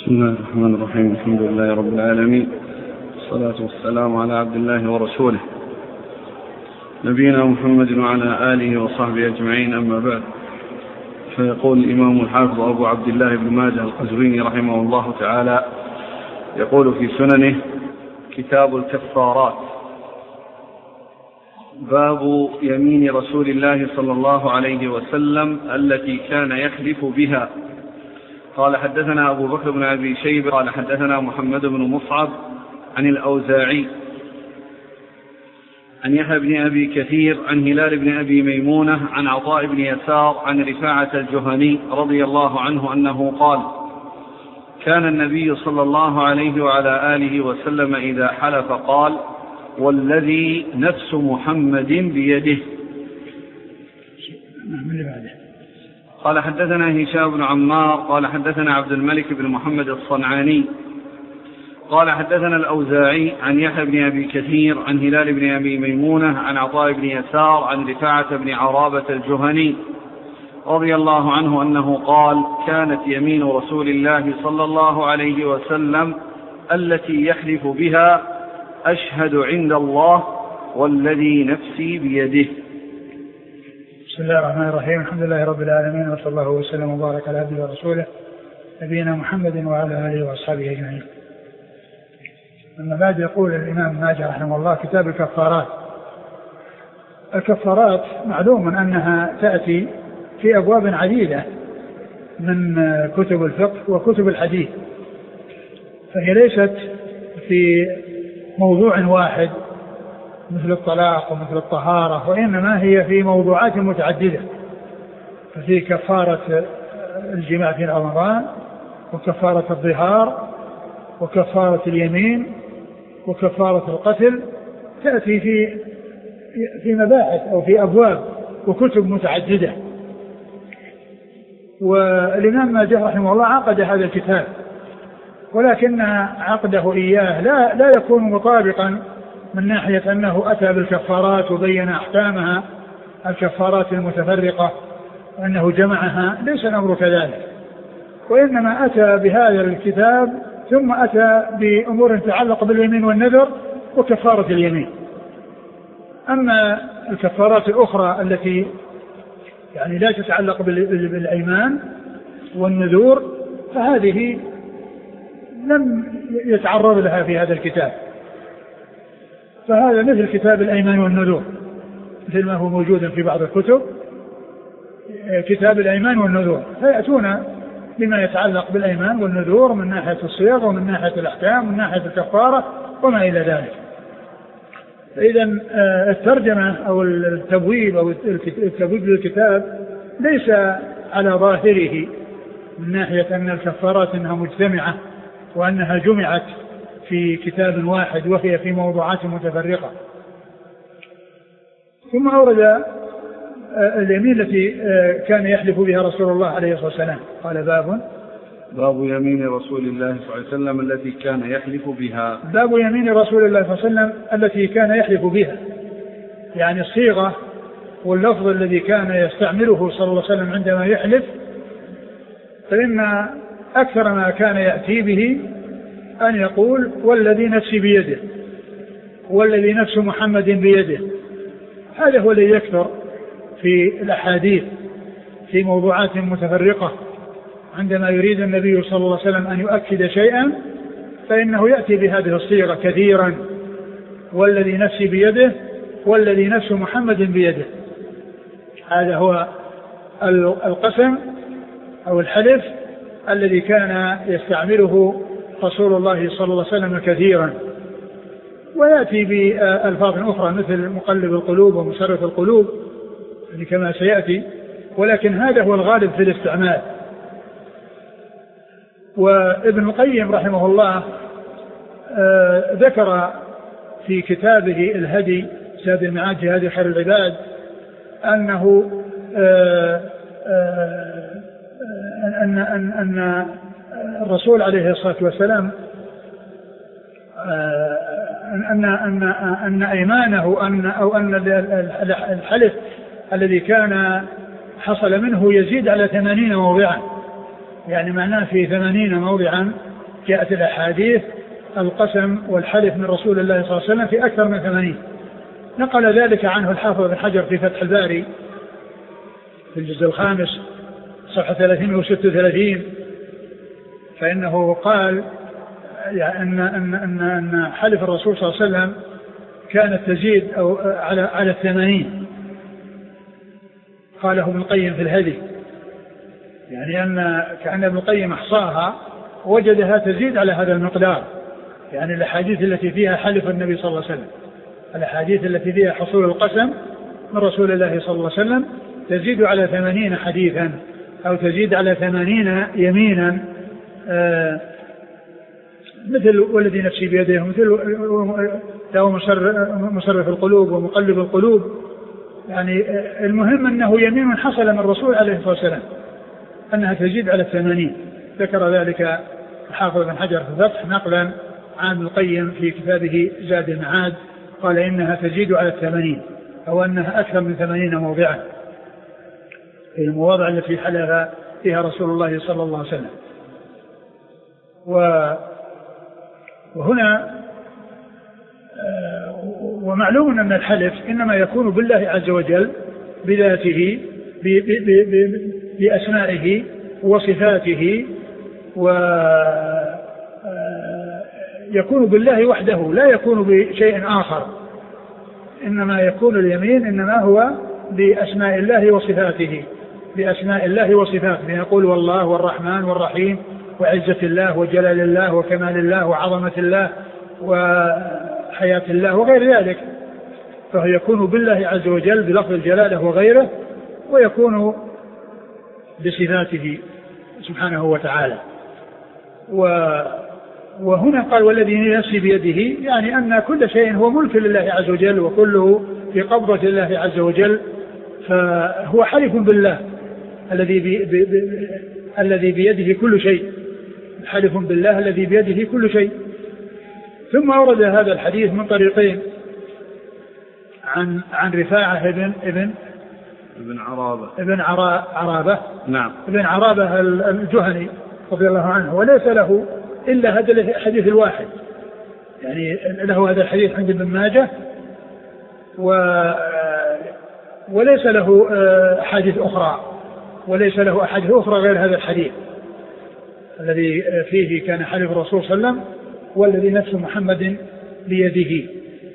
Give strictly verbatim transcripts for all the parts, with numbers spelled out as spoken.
بسم الله الرحمن الرحيم. الحمد لله رب العالمين، والصلاة والسلام على عبد الله ورسوله نبينا محمد وعلى آله وصحبه أجمعين، أما بعد. فيقول الإمام الحافظ أبو عبد الله بن ماجه القزويني رحمه الله تعالى، يقول في سننه: كتاب الكفارات. باب يمين رسول الله صلى الله عليه وسلم التي كان يحلف بها. قال: حدثنا أبو بكر بن أبي شيبة قال حدثنا محمد بن مصعب عن الأوزاعي عن يحيى بن أبي كثير عن هلال بن أبي ميمونة عن عطاء بن يسار عن رفاعة الجهني رضي الله عنه أنه قال: كان النبي صلى الله عليه وعلى آله وسلم إذا حلف قال: والذي نفس محمد بيده. قال: حدثنا هشام بن عمار قال حدثنا عبد الملك بن محمد الصنعاني قال حدثنا الأوزاعي عن يحيى بن أبي كثير عن هلال بن أبي ميمونة عن عطاء بن يسار عن رفاعة بن عرابة الجهني رضي الله عنه أنه قال: كانت يمين رسول الله صلى الله عليه وسلم التي يحلف بها: أشهد عند الله والذي نفسي بيده. بسم الله الرحمن الرحيم. الحمد لله رب العالمين، وصلى الله وسلم وبارك على عبده ورسوله نبينا محمد وعلى آله وأصحابه أجمعين. أما بعد، يقول الإمام ماجه رحمه الله: كتاب الكفارات. الكفارات معلوم أنها تأتي في أبواب عديدة من كتب الفقه وكتب الحديث، فهي ليست في موضوع واحد مثل الطلاق ومثل الطهارة، وإنما هي في موضوعات متعددة. ففي كفارة الجماع في رمضان، وكفارة الظهار، وكفارة اليمين، وكفارة القتل، تأتي في في مباحث أو في أبواب وكتب متعددة. والإمام ماجه رحمه الله عقد هذا الكتاب، ولكن عقده إياه لا, لا يكون مطابقا من ناحية أنه أتى بالكفارات وبين أحكامها الكفارات المتفرقة وأنه جمعها، ليس الأمر كذلك، وإنما أتى بهذا الكتاب ثم أتى بأمور تتعلق باليمين والنذر وكفارة اليمين. أما الكفارات الأخرى التي يعني لا تتعلق بالأيمان والنذور فهذه لم يتعرض لها في هذا الكتاب، فهذا مثل كتاب الأيمان والنذور، مثل ما هو موجود في بعض الكتب كتاب الأيمان والنذور، فيأتون بما يتعلق بالأيمان والنذور من ناحية الصيغ ومن ناحية الأحكام ومن ناحية الكفارة وما إلى ذلك. فإذا الترجمة أو التبويب أو التبويب للكتاب ليس على ظاهره من ناحية أن الكفارات أنها مجتمعة وأنها جمعت في كتاب واحد وهي في موضوعات متفرقة. ثم أورد اليمين التي كان يحلف بها رسول الله عليه الصلاة والسلام. قال: باب باب يمين رسول الله صلى الله عليه وسلم التي كان يحلف بها. باب يمين رسول الله صلى الله عليه وسلم التي كان يحلف بها، يعني الصيغة واللفظ الذي كان يستعمله صلى الله عليه وسلم عندما يحلف، فإن أكثر ما كان يأتي به أن يقول: والذي نفسي بيده، والذي نفس محمد بيده. هذا هو الذي يكثر في الأحاديث في موضوعات متفرقة. عندما يريد النبي صلى الله عليه وسلم أن يؤكد شيئا فإنه يأتي بهذه الصيغة كثيرا: والذي نفسي بيده، والذي نفس محمد بيده. هذا هو القسم أو الحلف الذي كان يستعمله رسول الله صلى الله عليه وسلم كثيرا. ويأتي بألفاظ أخرى مثل مقلب القلوب ومصرف القلوب كما سيأتي، ولكن هذا هو الغالب في الاستعمال. وابن القيم رحمه الله آه ذكر في كتابه الهدي زاد المعاد هدي خير العباد أنه آه آه أن, أن, أن الرسول عليه الصلاة والسلام آه أن, أن, أن أيمانه أن أو أن الحلف الذي كان حصل منه يزيد على ثمانين موضعا، يعني معناه في ثمانين موضعا جاءت الأحاديث القسم والحلف من رسول الله صلى الله عليه وسلم في أكثر من ثمانين. نقل ذلك عنه الحافظ بن حجر في فتح الباري في الجزء الخامس صفحة ثلاثين وستة وثلاثين، فإنه قال يعني أن, أن, أن, أن حلف الرسول صلى الله عليه وسلم كانت تزيد أو على على الثمانين، قاله ابن القيم في الهدي، يعني أن كأن ابن القيم أحصاها وجدها تزيد على هذا المقدار، يعني الأحاديث التي فيها حلف النبي صلى الله عليه وسلم، الأحاديث التي فيها حصول القسم من رسول الله صلى الله عليه وسلم تزيد على ثمانين حديثا أو تزيد على ثمانين يمينا، آه مثل والذي نفسي بيده، مثل له مصرف القلوب ومقلب القلوب. يعني المهم أنه يمين حصل من الرسول عليه الصلاة والسلام أنها تزيد على الثمانين. ذكر ذلك الحافظ بن حجر في الفتح نقلا عن ابن القيم في كتابه زاد المعاد، قال إنها تزيد على الثمانين أو أنها أكثر من ثمانين موضعا في المواضع التي حلف فيها رسول الله صلى الله عليه وسلم. وهنا ومعلوم أن الحلف إنما يكون بالله عز وجل بذاته بأسمائه وصفاته، ويكون بالله وحده لا يكون بشيء آخر، إنما يكون اليمين إنما هو بأسماء الله وصفاته، بأسماء الله وصفاته، يقول والله والرحمن والرحيم وعزة الله وجلال الله وكمال الله وعظمة الله وحياة الله وغير ذلك، فهو يكون بالله عز وجل بلفظ الجلالة وغيره، ويكون بصفاته سبحانه وتعالى. وهنا قال والذي نفسي بيده، يعني أن كل شيء هو ملك لله عز وجل وكله في قبضة الله عز وجل، فهو حلف بالله الذي بي بي بي الذي بيده كل شيء، حلف بالله الذي بيده كل شيء. ثم أورد هذا الحديث من طريقين عن عن رفاعة ابن ابن ابن عرابة ابن عرابة نعم ابن عرابة الجهني رضي الله عنه، وليس له إلا هذا الحديث الواحد، يعني له هذا الحديث عند ابن ماجه و وليس له أحاديث أخرى وليس له أحاديث أخرى غير هذا الحديث الذي فيه كان حلف الرسول صلى الله عليه وسلم والذي نفس محمد بيده.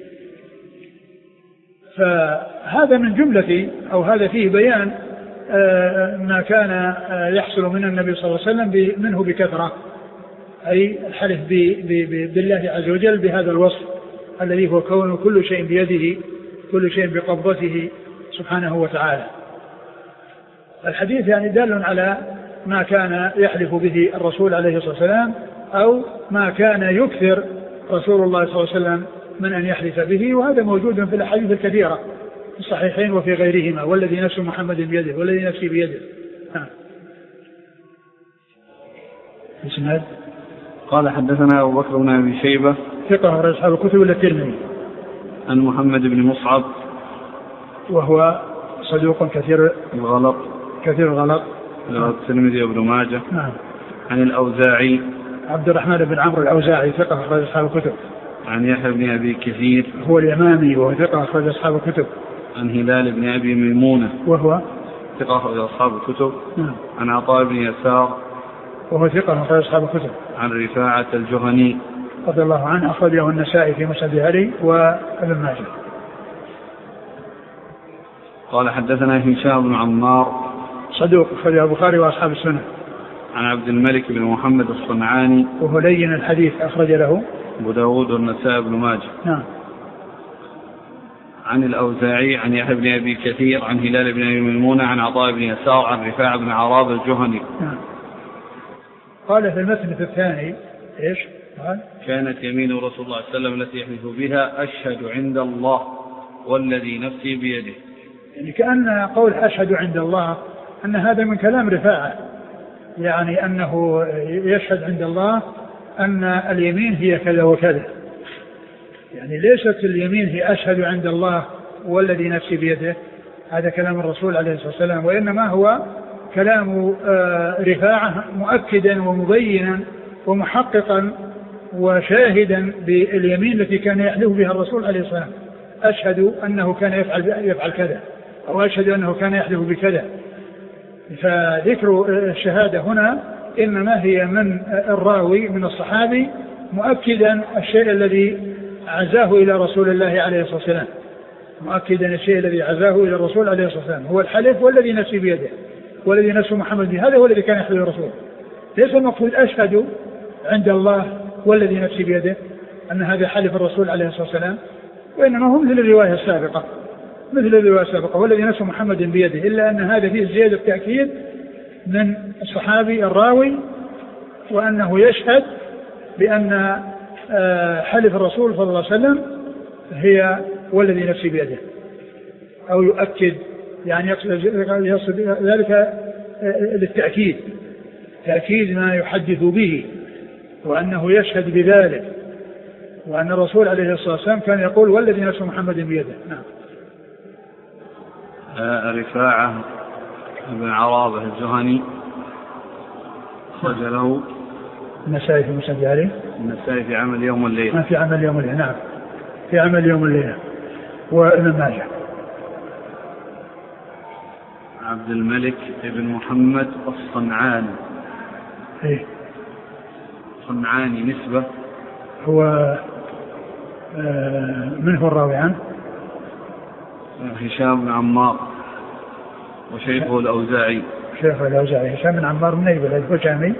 فهذا من جملة أو هذا فيه بيان ما كان يحصل من النبي صلى الله عليه وسلم منه بكثرة، أي الحلف بالله عز وجل بهذا الوصف الذي هو كون كل شيء بيده، كل شيء بقبضته سبحانه وتعالى. الحديث يعني دال على ما كان يحلف به الرسول عليه الصلاة والسلام، أو ما كان يكثر رسول الله صلى الله عليه وسلم من أن يحلف به، وهذا موجود في الأحاديث الكثيرة في الصحيحين وفي غيرهما، والذي نفس محمد بيده والذي نفسي بيده. نعم. قال حدثنا أبو بكر بن أبي شيبة ثقة رجل أصحاب الكتب إلا الترمذي، عن محمد بن مصعب وهو صدوق كثير الغلط كثير الغلط الترمذي وابن ماجه. نعم. عن الأوزاعي عبد الرحمن بن عمرو الأوزاعي ثقة أخرج أصحاب الكتب. عن يحيى بن أبي كثير هو اليمامي وهو ثقة أخرج أصحاب الكتب. عن هلال بن أبي ميمونة وهو ثقة أخرج أصحاب الكتب. نعم. عن عطاء بن يسار وهو ثقة أخرج أصحاب الكتب. عن رفاعة الجهني رضي الله عنه أخرجه النسائي في مسند علي وابن ماجه. قال حدثنا هشام بن عمار صدوق أخرجه البخاري وأصحاب السنة. عن عبد الملك بن محمد الصنعاني وهو لين الحديث أخرج له أبو داود والنسائي بن ماجه. نعم. عن الأوزاعي عن يحيى بن أبي كثير عن هلال بن أبي ميمونة عن عطاء بن يسار عن رفاعة بن عرابة الجهني. نعم. قال في المتن الثاني إيش؟ قال كانت يمين رسول الله صلى الله عليه وسلم التي يحلف بها أشهد عند الله والذي نفسي بيده، يعني كأن قول أشهد عند الله أن هذا من كلام رفاعة، يعني أنه يشهد عند الله أن اليمين هي كذا وكذا، يعني ليست اليمين هي أشهد عند الله والذي نفسي بيده، هذا كلام الرسول عليه الصلاة والسلام، وإنما هو كلام رفاعة مؤكدا ومبينا ومحققا وشاهدا باليمين التي كان يحلف بها الرسول عليه الصلاة والسلام: أشهد أنه كان يفعل, يفعل كذا، أو أشهد أنه كان يحلف بكذا. فذكر الشهادة هنا إنما هي من الراوي من الصحابي مؤكدا الشيء الذي عزاه إلى رسول الله عليه الصلاة والسلام، مؤكدا الشيء الذي عزاه إلى الرسول عليه الصلاة والسلام هو الحلف والذي نفسي بيده والذي نفس محمد به، هذا هو الذي كان يحلف الرسول. ليس المقصود أشهد عند الله والذي نفسي بيده أن هذا حلف الرسول عليه الصلاة والسلام، وإنما هو مثل الرواية السابقة مثل الرواية السابقة والذي نفس محمد بيده، إلا أن هذا فيه زيادة تأكيد من الصحابي الراوي، وأنه يشهد بأن حلف الرسول صلى الله عليه وسلم هي والذي نفسي بيده، أو يؤكد يعني يقصد ذلك للتأكيد، تأكيد ما يحدث به، وأنه يشهد بذلك، وأن الرسول عليه الصلاة والسلام كان يقول والذي نفس محمد بيده. نعم. رفاعة بن عرابة الزهني خرج له النسائي في مسند عليه، النسائي في عمل يوم والليلة، في عمل يوم والليلة. نعم، في عمل يوم والليلة. وابن ماجه عبد الملك بن محمد الصنعاني. ايه صنعاني نسبة، هو آه من هو الراوي عنه؟ هشام بن عمار وشيخه الأوزاعي. شيخه الأوزاعي هشام بن عمار من أي بلد؟ وشامي.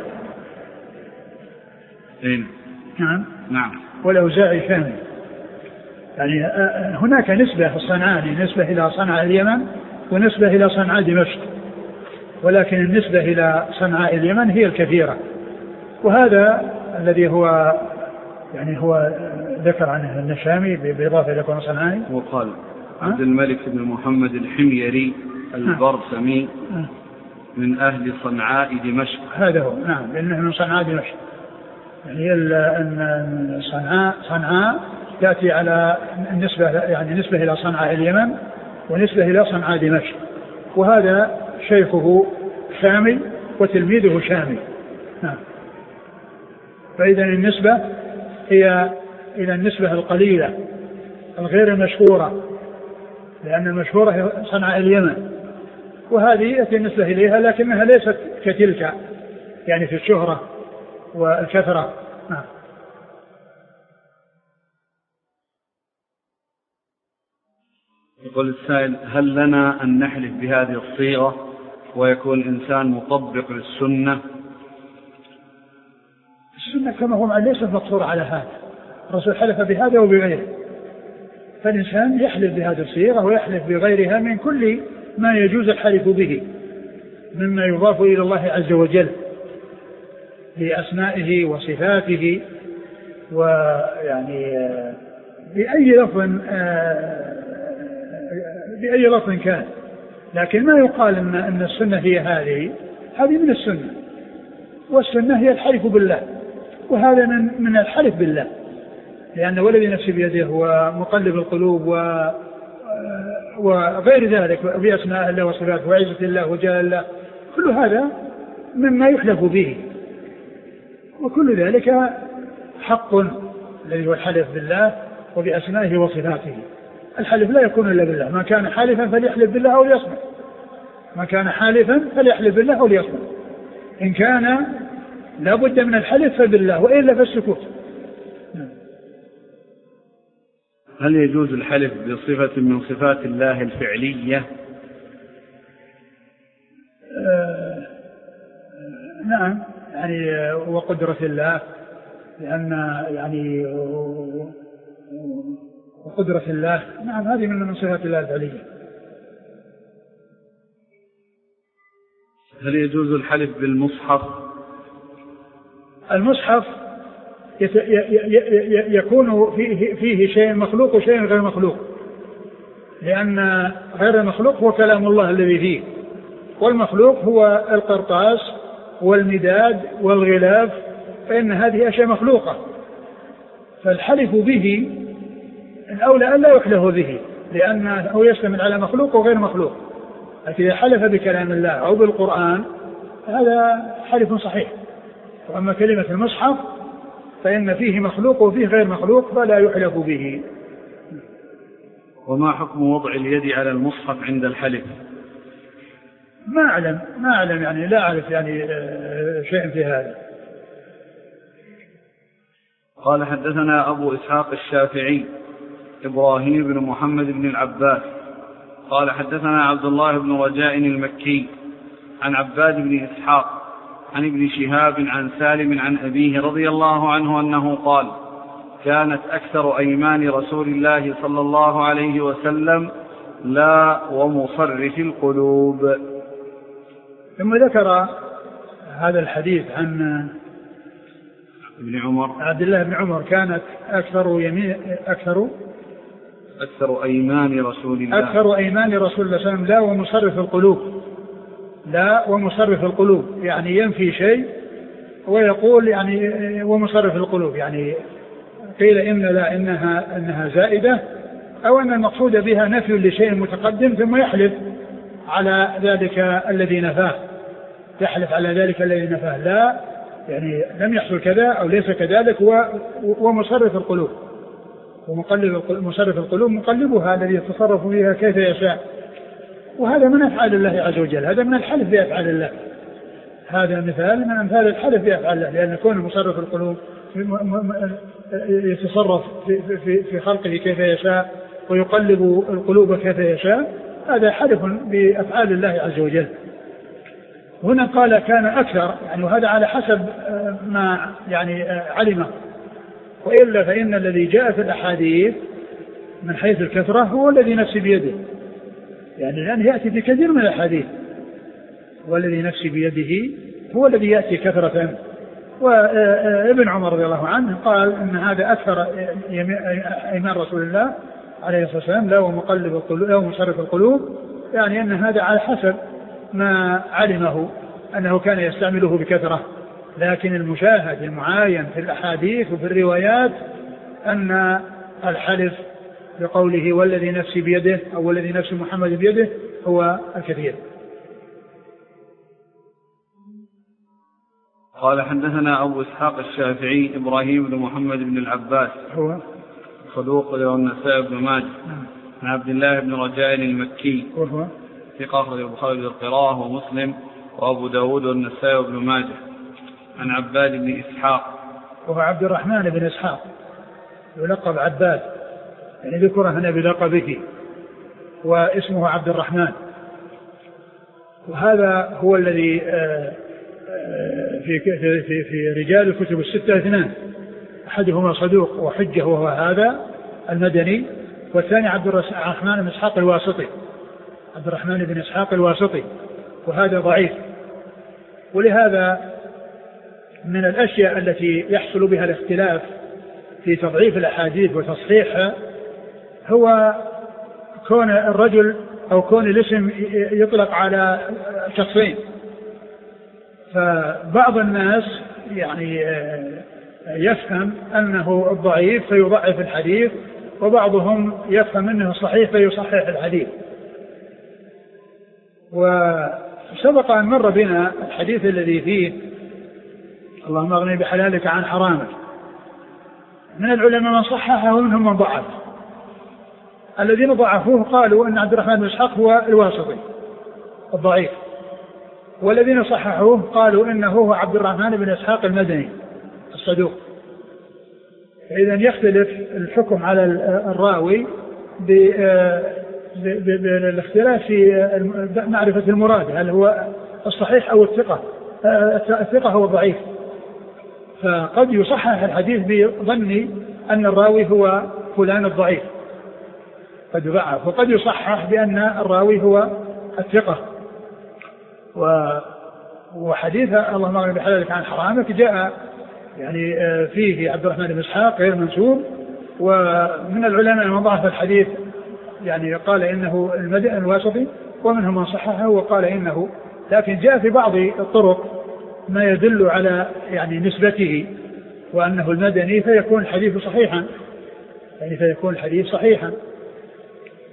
إيه؟ نعم نعم. والأوزاعي شامي. يعني آه هناك نسبة في الصنعاني، نسبة إلى صنعاء اليمن ونسبة إلى صنعاء دمشق، ولكن النسبة إلى صنعاء اليمن هي الكثيرة. وهذا الذي هو يعني هو ذكر عنه النشامي بإضافة إلى كونه صنعاني. وقال عبد الملك بن محمد الحميري البرسمي من أهل صنعاء دمشق. هذا هو. نعم، لأنه من صنعاء دمشق. يعني أن صنعاء صنعاء تأتي على النسبة، يعني نسبة إلى صنعاء اليمن ونسبة إلى صنعاء دمشق، وهذا شيخه شامي وتلميذه شامي. نعم. فإذا النسبة هي إلى النسبة القليلة الغير المشهورة، لأن المشهورة هي صنعاء اليمن، وهذه يأتي النسبة إليها لكنها ليست كتلك يعني في الشهرة والكثرة. نعم. يقول السائل: هل لنا أن نحلف بهذه الصيغة ويكون الإنسان مطبق للسنة؟ السنة كما هو ليست مقصورة على هذا، الرسول حلف بهذا وبغيره، فالإنسان يحلف بهذه الصيغة ويحلف بغيرها من كل ما يجوز الحلف به مما يضاف إلى الله عز وجل بأسمائه وصفاته، ويعني بأي لفظ بأي لفظ كان. لكن ما يقال إن, إن السنة هي هذه هذه من السنة، والسنة هي الحلف بالله، وهذا من, من الحلف بالله، لأن والذي نفسي بيده هو مقلب القلوب و وغير ذلك بأسماء الله وصفاته وعزة الله وجلال الله، كل هذا مما يحلف به، وكل ذلك حق الذي هو الحلف بالله وبأسمائه وصفاته. الحلف لا يكون إلا بالله، ما كان حالفا فليحلف بالله أو ليصمت، ما كان حالفا فليحلف بالله أو ليصمت، إن كان لا بد من الحلف فبالله، وإلا فالسكوت. هل يجوز الحلف بصفة من صفات الله الفعلية؟ آه نعم، يعني وقدرة الله، لأن يعني وقدرة الله نعم هذه من صفات الله الفعلية. هل يجوز الحلف بالمصحف؟ المصحف يكون فيه, فيه شيء مخلوق وشيء غير مخلوق، لأن غير المخلوق هو كلام الله الذي فيه، والمخلوق هو القرطاس والمداد والغلاف، فإن هذه أشياء مخلوقة، فالحلف به الأولى أن لا يحلف به، لأنه يشتمل على مخلوق وغير مخلوق. لكن إذا حلف بكلام الله أو بالقرآن هذا حلف صحيح، وأما كلمة المصحف فإن فيه مخلوق وفيه غير مخلوق فلا يحلف به. وما حكم وضع اليد على المصحف عند الحلف؟ ما أعلم ما أعلم يعني لا أعرف يعني شيء في هذا. قال حدثنا أبو إسحاق الشافعي إبراهيم بن محمد بن العباس قال حدثنا عبد الله بن رجاء المكي عن عباد بن إسحاق عن ابن شهاب عن سالم عن أبيه رضي الله عنه أنه قال كانت أكثر أيمان رسول الله صلى الله عليه وسلم لا ومصرف القلوب. ثم ذكر هذا الحديث عن ابن عمر عبد الله بن عمر كانت أكثر يمين أكثر أكثر أيمان رسول الله أكثر أيمان رسول الله صلى الله عليه وسلم لا ومصرف القلوب لا ومصرف القلوب يعني ينفي شيء ويقول يعني ومصرف القلوب يعني قيل إن لا إنها إنها زائدة أو أن المقصود بها نفي لشيء متقدم ثم يحلف على ذلك الذي نفاه يحلف على ذلك الذي نفاه لا يعني لم يحصل كذا أو ليس كذلك ومصرف القلوب ومقلب مصرف القلوب مقلبها الذي يتصرف فيها كيف يشاء وهذا من أفعال الله عز وجل هذا من الحلف بأفعال الله هذا مثال من أمثال الحلف بأفعال الله لأن يكون مصرف القلوب يتصرف في, في, في خلقه كيف يشاء ويقلب القلوب كيف يشاء هذا حلف بأفعال الله عز وجل. هنا قال كان أكثر يعني وهذا على حسب ما يعني علمه وإلا فإن الذي جاء في الأحاديث من حيث الكثرة هو الذي نفسي بيده يعني لأنه يأتي في كثير من الأحاديث والذي نفسي بيده هو الذي يأتي كثرة. وابن عمر رضي الله عنه قال إن هذا أكثر أيمان رسول الله عليه الصلاة والسلام لا ومقلب القلوب لا ومصرف القلوب يعني أن هذا على حسب ما علمه أنه كان يستعمله بكثرة لكن المشاهد المعاين في الأحاديث وفي الروايات أن الحلف بقوله والذي نفسي بيده أو والذي نفس محمد بيده هو الكثير. قال حدثنا أبو إسحاق الشافعي إبراهيم بن محمد بن العباس هو صدوق له النسائي بن ماجه عن عبد الله بن رجاء المكي وهو ثقة أخرجه البخاري بالقراءة ومسلم وأبو داود والنسائي وابن ماجه عن عباد بن إسحاق وهو عبد الرحمن بن إسحاق يلقب عباد يعني ذكره هنا بلقبه واسمه عبد الرحمن وهذا هو الذي في في في رجال الكتب الستة اثنان أحدهما صدوق وحجة وهو هذا المدني والثاني عبد الرحمن بن إسحاق الواسطي عبد الرحمن بن إسحاق الواسطي وهذا ضعيف. ولهذا من الأشياء التي يحصل بها الاختلاف في تضعيف الأحاديث وتصحيحها هو كون الرجل أو كون الاسم يطلق على شخصين فبعض الناس يعني يفهم أنه الضعيف فيضعف الحديث وبعضهم يفهم أنه صحيح فيصحح الحديث. وسبق أن مر بنا الحديث الذي فيه اللهم اغني بحلالك عن حرامك من العلماء من صححه ومنهم من ضعف. الذين ضعفوه قالوا أن عبد الرحمن بن إسحاق هو الواسطي الضعيف والذين صححوه قالوا إنه هو عبد الرحمن بن إسحاق المدني الصدوق. إذا يختلف الحكم على الراوي بالاختلاف في معرفة المراد هل هو الصحيح أو الثقة الثقة هو الضعيف فقد يصحح الحديث بظن أن الراوي هو فلان الضعيف قد يضعف وقد يصحح بأن الراوي هو الثقة. وحديث اللهم اغني بحلالك عن حرامك جاء يعني فيه عبد الرحمن بن إسحاق غير منسوب ومن العلماء من ضعف الحديث يعني قال إنه المدني الواسطي ومنهم من صححه وقال إنه لكن جاء في بعض الطرق ما يدل على يعني نسبته وأنه المدني فيكون الحديث صحيحا يعني فيكون الحديث صحيحا.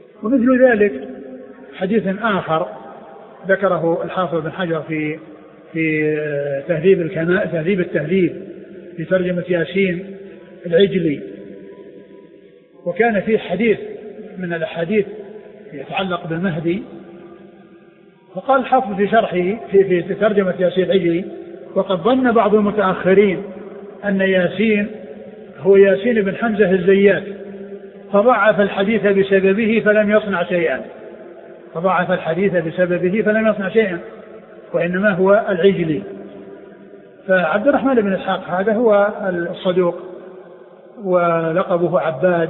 ومثل ذلك حديث آخر ذكره الحافظ بن حجر في في تهذيب الكمال تهذيب التهذيب في ترجمة ياسين العجلي. وكان فيه حديث من الأحاديث يتعلق بالمهدي، فقال الحافظ في شرحه في, في ترجمة ياسين العجلي: وقد ظن بعض المتأخرين أن ياسين هو ياسين بن حمزة الزيات، فضعف الحديث بسببه فلم يصنع شيئا فضعف الحديث بسببه فلم يصنع شيئا وإنما هو العجلي. فعبد الرحمن بن إسحاق هذا هو الصدوق ولقبه عباد،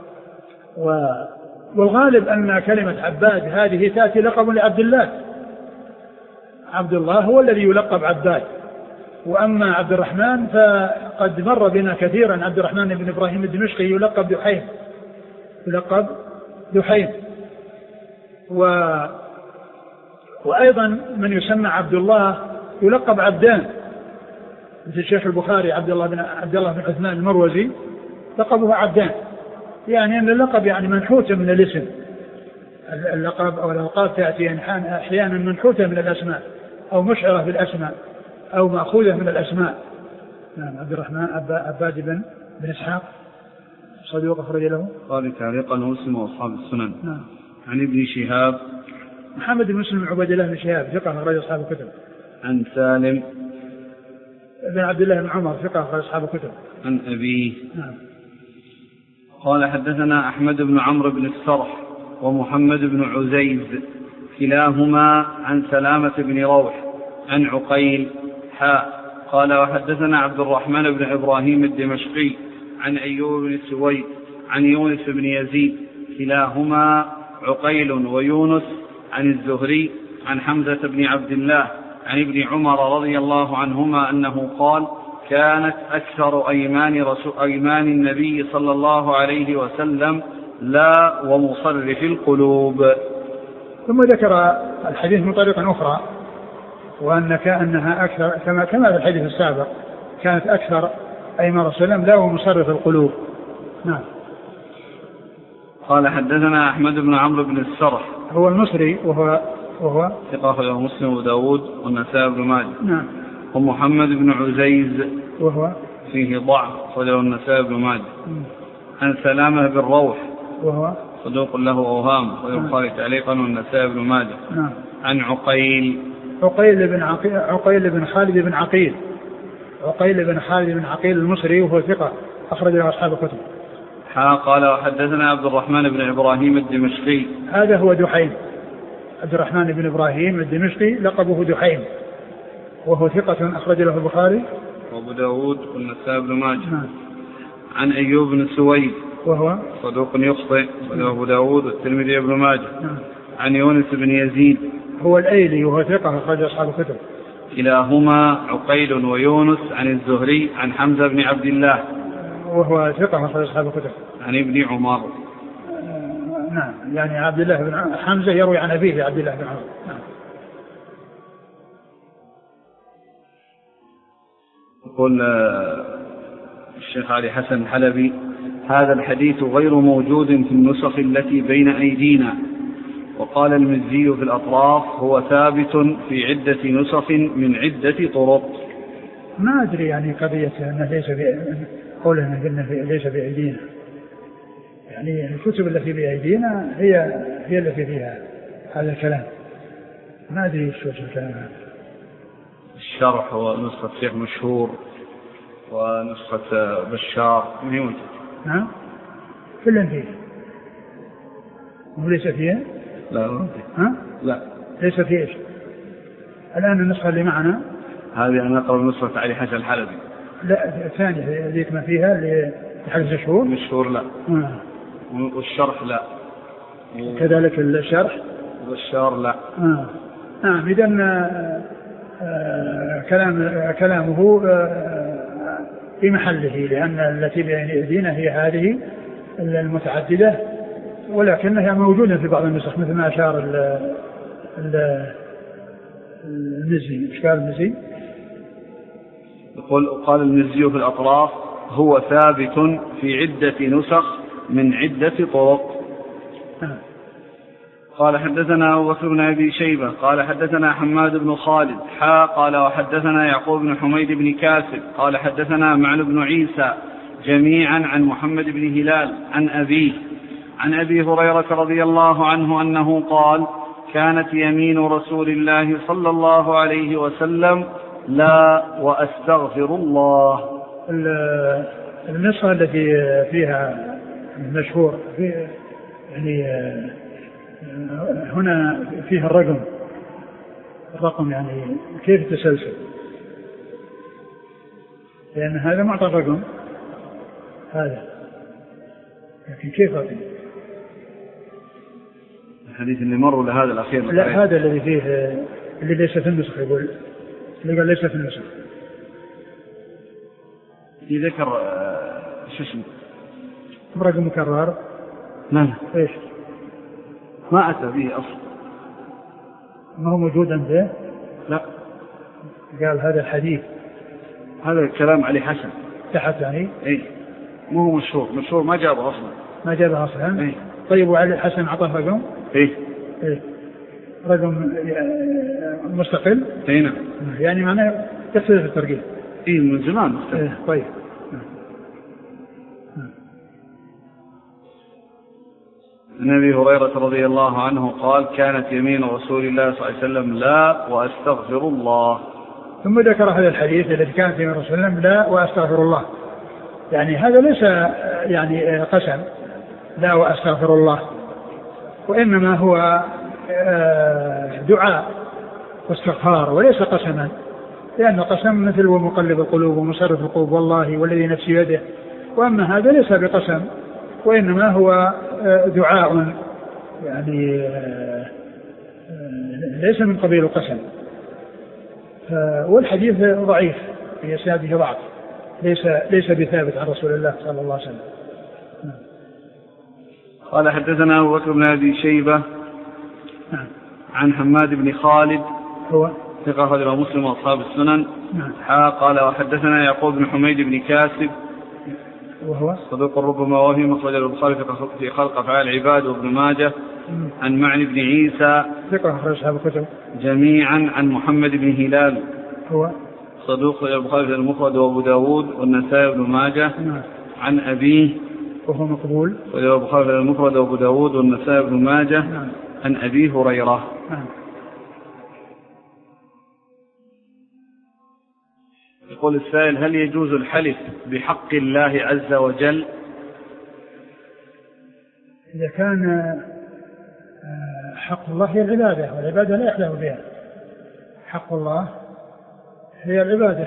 والغالب أن كلمة عباد هذه تأتي لقب لعبد الله. عبد الله هو الذي يلقب عباد، وأما عبد الرحمن فقد مر بنا كثيرا عبد الرحمن بن إبراهيم الدمشقي يلقب دحيم يلقب دحيم و... وأيضا من يسمى عبد الله يلقب عبدان، مثل الشيخ البخاري عبد الله بن عبد الله بن عثمان المروزي لقبه عبدان، يعني أن اللقب يعني منحوت من الاسم. اللقب أو الألقاب تأتي أحيانا منحوتة من الأسماء أو مشعرة بالأسماء أو مأخوذة من الأسماء. نعم. عبد الرحمن عباد بن بن إسحاق صدوق أخرج له قال تعليقا مسلم وأصحاب السنن. نعم. عن ابن شهاب محمد بن مسلم عبد الله بن شهاب ثقة أخرج أصحاب الكتب. عن سالم بن عبد الله بن عمر ثقة أخرج أصحاب الكتب. عن أبيه. نعم. قال حدثنا أحمد بن عمرو بن السرح ومحمد بن عزيز كلاهما عن سلامة بن روح عن عقيل حاء قال وحدثنا عبد الرحمن بن إبراهيم الدمشقي عن أيوب بن سويد عن يونس بن يزيد كلاهما عقيل ويونس عن الزهري عن حمزة بن عبد الله عن ابن عمر رضي الله عنهما أنه قال كانت أكثر أيمان, رسول أيمان النبي صلى الله عليه وسلم لا ومصرف القلوب. ثم ذكر الحديث من طريقة أخرى وأن كأنها أكثر كما كما في الحديث السابق كانت أكثر أيمان رسول الله لا ومصرف القلوب. نعم. قال حدثنا أحمد بن عمرو بن السرح هو المصري وهو وهو ثقة أخرجه مسلم وداود والنسائي بن ماجه. نعم. ومحمد بن عزيز وهو فيه ضعف أخرجه النسائي بن ماجه. عن سلامة بن روح وهو صدوق له أوهام ويبخاري تعليقا والنسائي بن ماجه. نعم. عن عقيل عقيل بن عقيل عقيل بن خالد بن عقيل عقيل بن خالد بن عقيل المصري وهو ثقة أخرج له أصحاب الكتب. ها قال وحدثنا عبد الرحمن بن إبراهيم الدمشقي هذا هو دحيم عبد الرحمن بن إبراهيم الدمشقي لقبه دحيم وهو ثقة أخرج له البخاري وأبو داود والنسائي بن ماجه. نعم. عن أيوب بن سويد وهو صدوق يخطئ وأبو داود والترمذي بن ماجه. نعم. عن يونس بن يزيد هو الأيلي وهو ثقة أخرج أصحاب الكتب. كلاهما عقيل ويونس عن الزهري عن حمزة بن عبد الله وهو ثقة أخرج أصحاب الكتب. عن ابن عمر. نعم. يعني عبد الله بن حمزة يروي عن أبيه عبد الله بن عمر. نعم. يقول الشيخ علي حسن الحلبي هذا الحديث غير موجود في النسخ التي بين أيدينا. وقال المزي في الأطراف هو ثابت في عدة نسخ من عدة طرق. ما أدري يعني قضية أنه ليس قولنا أنه ليس بأيدينا، يعني الكتب التي بأيدينا هي هي التي فيها هذا الكلام. ما أدري إيش وجه الكلام هذا. الشرح ونسخة شيخ مشهور ونسخة بشار ما هي موجودة. نعم. كلن فيه وليس فيها. لا ما ها؟ لا ليس فيه إيش. الآن النسخة اللي معنا هذه أنا أقرأ نسخة علي حسن الحلبي. لا الثانية ذيك ما فيها اللي حدث شهور. مشهور لا. آه. والشرح لا. كذلك الشرح. والشار لا. آه. نعم. إذن آه كلام كلامه آه في محله، لأن التي بين أيدينا هي هذه المتعددة، ولكنها موجودة في بعض النسخ مثل ما أشار المزي. إشكال المزي يقول قال المزي في الأطراف هو ثابت في عدة نسخ من عدة طرق. آه. قال حدثنا أبو بكر بن أبي شيبة قال حدثنا حماد بن خالد حا قال وحدثنا يعقوب بن حميد بن كاسب قال حدثنا معن بن عيسى جميعا عن محمد بن هلال عن أبيه عن أبي هريرة رضي الله عنه أنه قال كانت يمين رسول الله صلى الله عليه وسلم لا وأستغفر الله. النسخة التي فيها المشهور في يعني هنا فيها الرقم الرقم يعني كيف التسلسل، لأن هذا معطى الرقم هذا، لكن كيف أعطي الحديث اللي مر ولا هذا الأخير؟ لا هذا الذي فيه اللي ليس في النسخ، يقول اللي قال ليس في النسخ في ذكر شو اسمه رقم مكرر. نعم ايش ما أتى به أصلا، ما هو موجود عنده. لا قال هذا الحديث هذا الكلام علي حسن تحت يعني اي مو هو مشهور مشهور ما جابه أصلا ما جابه أصلا. اي طيب وعلي حسن أعطاه رقم اي ايه رقم مستقل. اي نعم يعني معناه يختلف في الترقيم. اي من زمان مختلف. إيه طيب. النبي هريرة رضي الله عنه قال كانت يمين رسول الله صلى الله عليه وسلم لا وأستغفر الله. ثم ذكر هذا الحديث الذي كانت يمين رسول الله لا وأستغفر الله، يعني هذا ليس يعني قسم لا وأستغفر الله، وإنما هو دعاء واستغفار وليس قسما، لأن قسم مثل ومقلب القلوب ومصرف القلوب والله والذي نفسي يده، وأما هذا ليس بقسم وإنما هو دعاء يعني ليس من قبيل القسم. والحديث ضعيف في إسناده ضعف، ليس ليس بثابت عن رسول الله صلى الله عليه وسلم. قال حدثنا أبو بكر بن أبي شيبة عن حماد بن خالد هو ثقة أخرج له مسلم وأصحاب السنن. نعم. قال وحدثنا يعقوب بن حميد بن كاسب وهو صدوق ربما وهم أخرج البخاري في خلق أفعال العباد وابن ماجه عن معن بن عيسى ثقة أخرج أصحاب الكتب جميعا عن محمد بن هلال هو صدوق البخاري في المفرد وأبو داود والنسائي وابن ماجه نعم. عن أبيه وهو مقبول البخاري في المفرد وأبو داود والنسائي وابن ماجه نعم. عن أبي هريرة. نعم. يقول السائل هل يجوز الحلف بحق الله عز وجل؟ إذا كان حق الله هي العبادة، والعبادة لا يحلف بها. حق الله هي العبادة،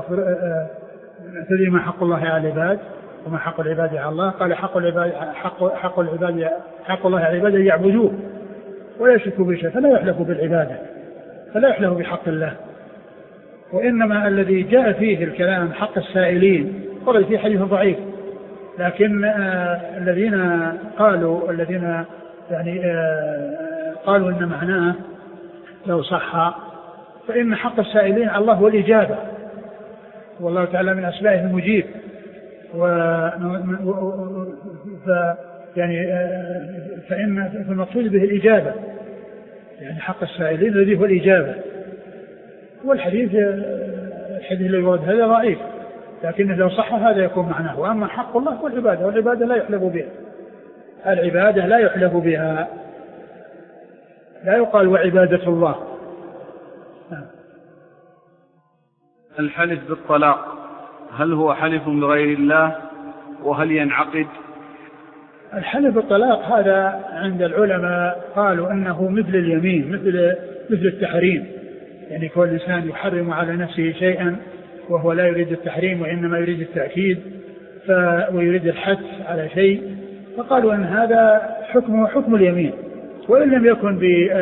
تدري ما حق الله على العباد وما حق العباد على الله. قال حق العباد حق حق العباد حق الله على العباد يعبدوه ولا يشركوا به شيئا، فلا يحلف بالعبادة، فلا يحلف بحق الله. وإنما الذي جاء فيه الكلام حق السائلين ورد فيه حديث ضعيف، لكن آه الذين قالوا الذين يعني آه قالوا إن معناه لو صح فإن حق السائلين على الله هو الإجابة، والله تعالى من أسمائه المجيب، و ف يعني آه فإن المقصود به الإجابة، يعني حق السائلين الذي هو الإجابة. والحديث الحديث اللي يورد هذا ضعيف، لكنه لو صح هذا يكون معناه. وأما حق الله هو العبادة، والعبادة لا يحلف بها، العبادة لا يحلف بها، لا يقال وعبادة الله. الحلف بالطلاق هل هو حلف بغير الله وهل ينعقد؟ الحلف بالطلاق هذا عند العلماء قالوا أنه مثل اليمين، مثل مثل التحريم، يعني كل إنسان يحرم على نفسه شيئا وهو لا يريد التحريم وإنما يريد التأكيد ف... ويريد الحث على شيء، فقالوا أن هذا حكمه حكم اليمين، وإن لم يكن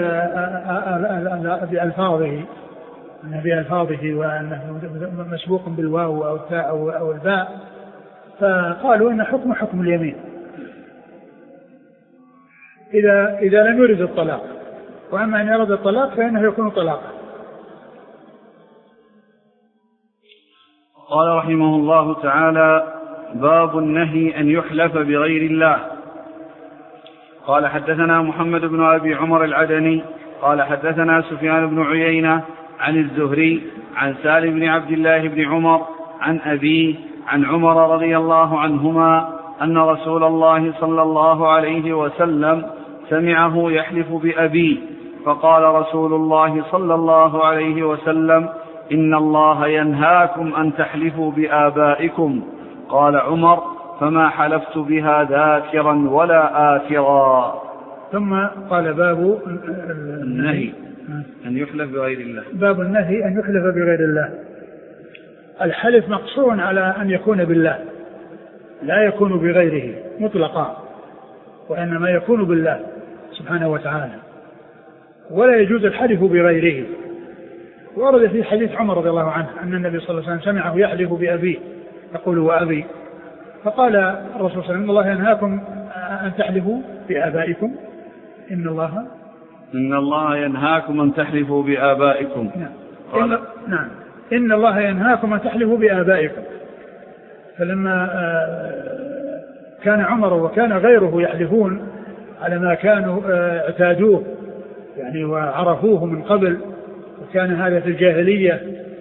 بألفاظه بألفاظه وأنه مسبوق بالواو أو التاء أو الباء، فقالوا أن حكم حكم اليمين إذا إذا لم يرد الطلاق. وأما أن يرد الطلاق فإنه يكون طلاقا. قال رحمه الله تعالى: باب النهي أن يحلف بغير الله. قال حدثنا محمد بن أبي عمر العدني قال حدثنا سفيان بن عيينة عن الزهري عن سالم بن عبد الله بن عمر عن أبيه عن عمر رضي الله عنهما أن رسول الله صلى الله عليه وسلم سمعه يحلف بأبيه فقال رسول الله صلى الله عليه وسلم إن الله ينهاكم أن تحلفوا بآبائكم. قال عمر فما حلفت بها ذاكرا ولا آثرا. ثم قال باب النهي أن يحلف بغير الله. باب النهي أن يحلف بغير الله. الحلف مقصور على أن يكون بالله لا يكون بغيره مطلقا، وإنما يكون بالله سبحانه وتعالى، ولا يجوز الحلف بغيره. ورد في حديث عمر رضي الله عنه أن النبي صلى الله عليه وسلم سمعه يحلف بأبيه يقول وأبي، فقال الرسول صلى الله عليه وسلم إن الله ينهاكم أن تحلفوا بآبائكم. إن الله إن الله ينهاكم أن تحلفوا بآبائكم. نعم. إن, نعم إن الله ينهاكم أن تحلفوا بآبائكم. فلما كان عمر وكان غيره يحلفون على ما كانوا اعتادوه يعني وعرفوه من قبل، وكان هذا في الجاهلية،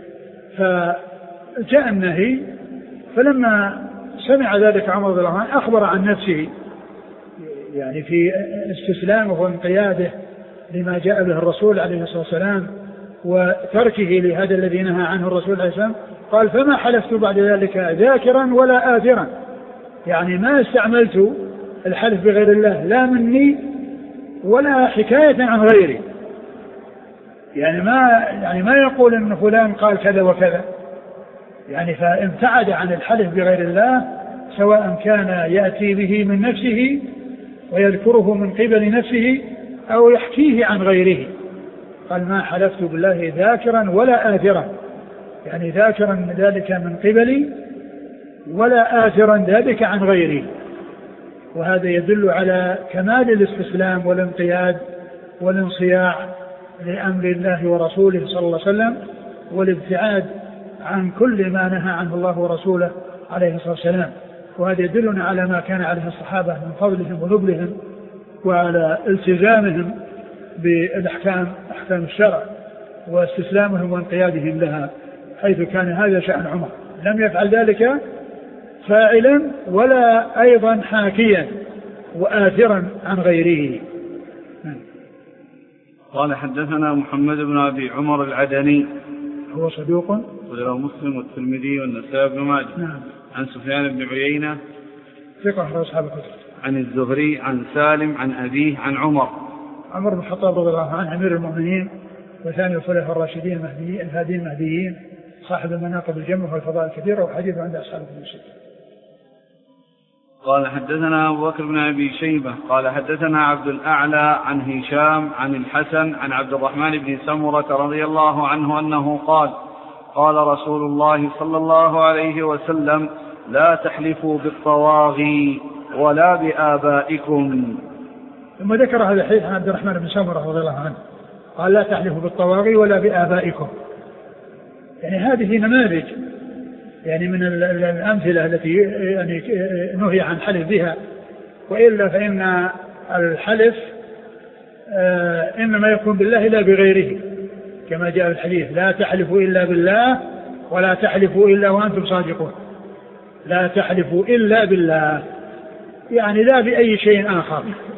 فجاء النهي. فلما سمع ذلك عمر رضي الله عنه أخبر عن نفسه يعني في استسلامه وانقياده لما جاء به الرسول عليه الصلاة والسلام وتركه لهذا الذي نهى عنه الرسول عليه الصلاة والسلام. قال فما حلفت بعد ذلك ذاكرا ولا آثرا، يعني ما استعملت الحلف بغير الله لا مني ولا حكاية عن غيري، يعني ما يعني ما يقول ان فلان قال كذا وكذا، يعني فابتعد عن الحلف بغير الله سواء كان يأتي به من نفسه ويذكره من قبل نفسه أو يحكيه عن غيره. قال ما حلفت بالله ذاكرا ولا آثرا، يعني ذاكرا ذلك من قبلي ولا آثرا ذلك عن غيري. وهذا يدل على كمال الاستسلام والانقياد والانصياع لأمر الله ورسوله صلى الله عليه وسلم، والابتعاد عن كل ما نهى عنه الله ورسوله عليه الصلاة والسلام. وهذا يدلنا على ما كان عليه الصحابة من فضلهم ونبلهم وعلى التزامهم بالأحكام أحكام الشرع واستسلامهم وانقيادهم لها، حيث كان هذا شأن عمر، لم يفعل ذلك فاعلا ولا أيضا حاكيا وآثرا عن غيره. قال حدثنا محمد بن أبي عمر العدني هو صدوق وله مسلم والترمذي والنسائي بن ماجه. نعم. عن سفيان بن عيينة ثقة أصحاب الكتب. عن الزهري عن سالم عن أبيه عن عمر عمر بن الخطاب رضي الله عنه أمير المؤمنين وثاني الخلفاء الراشدين المهديين الهادين المهديين صاحب المناقب الجمة والفضائل الكثيرة وحديث عند أصحاب الكتب. قال حدثنا أبو بكر بن أبي شيبة قال حدثنا عبد الأعلى عن هشام عن الحسن عن عبد الرحمن بن سمرة رضي الله عنه أنه قال قال رسول الله صلى الله عليه وسلم لا تحلفوا بالطواغي ولا بآبائكم. ثم ذكر هذا الحديث عن عبد الرحمن بن سمرة رضي الله عنه قال لا تحلفوا بالطواغي ولا بآبائكم. يعني هذه نماذج يعني من الأمثلة التي يعني نهي عن الحلف بها، وإلا فإن الحلف إنما يكون بالله لا بغيره، كما جاء في الحديث لا تحلفوا إلا بالله ولا تحلفوا إلا وأنتم صادقون. لا تحلفوا إلا بالله يعني لا بأي شيء آخر،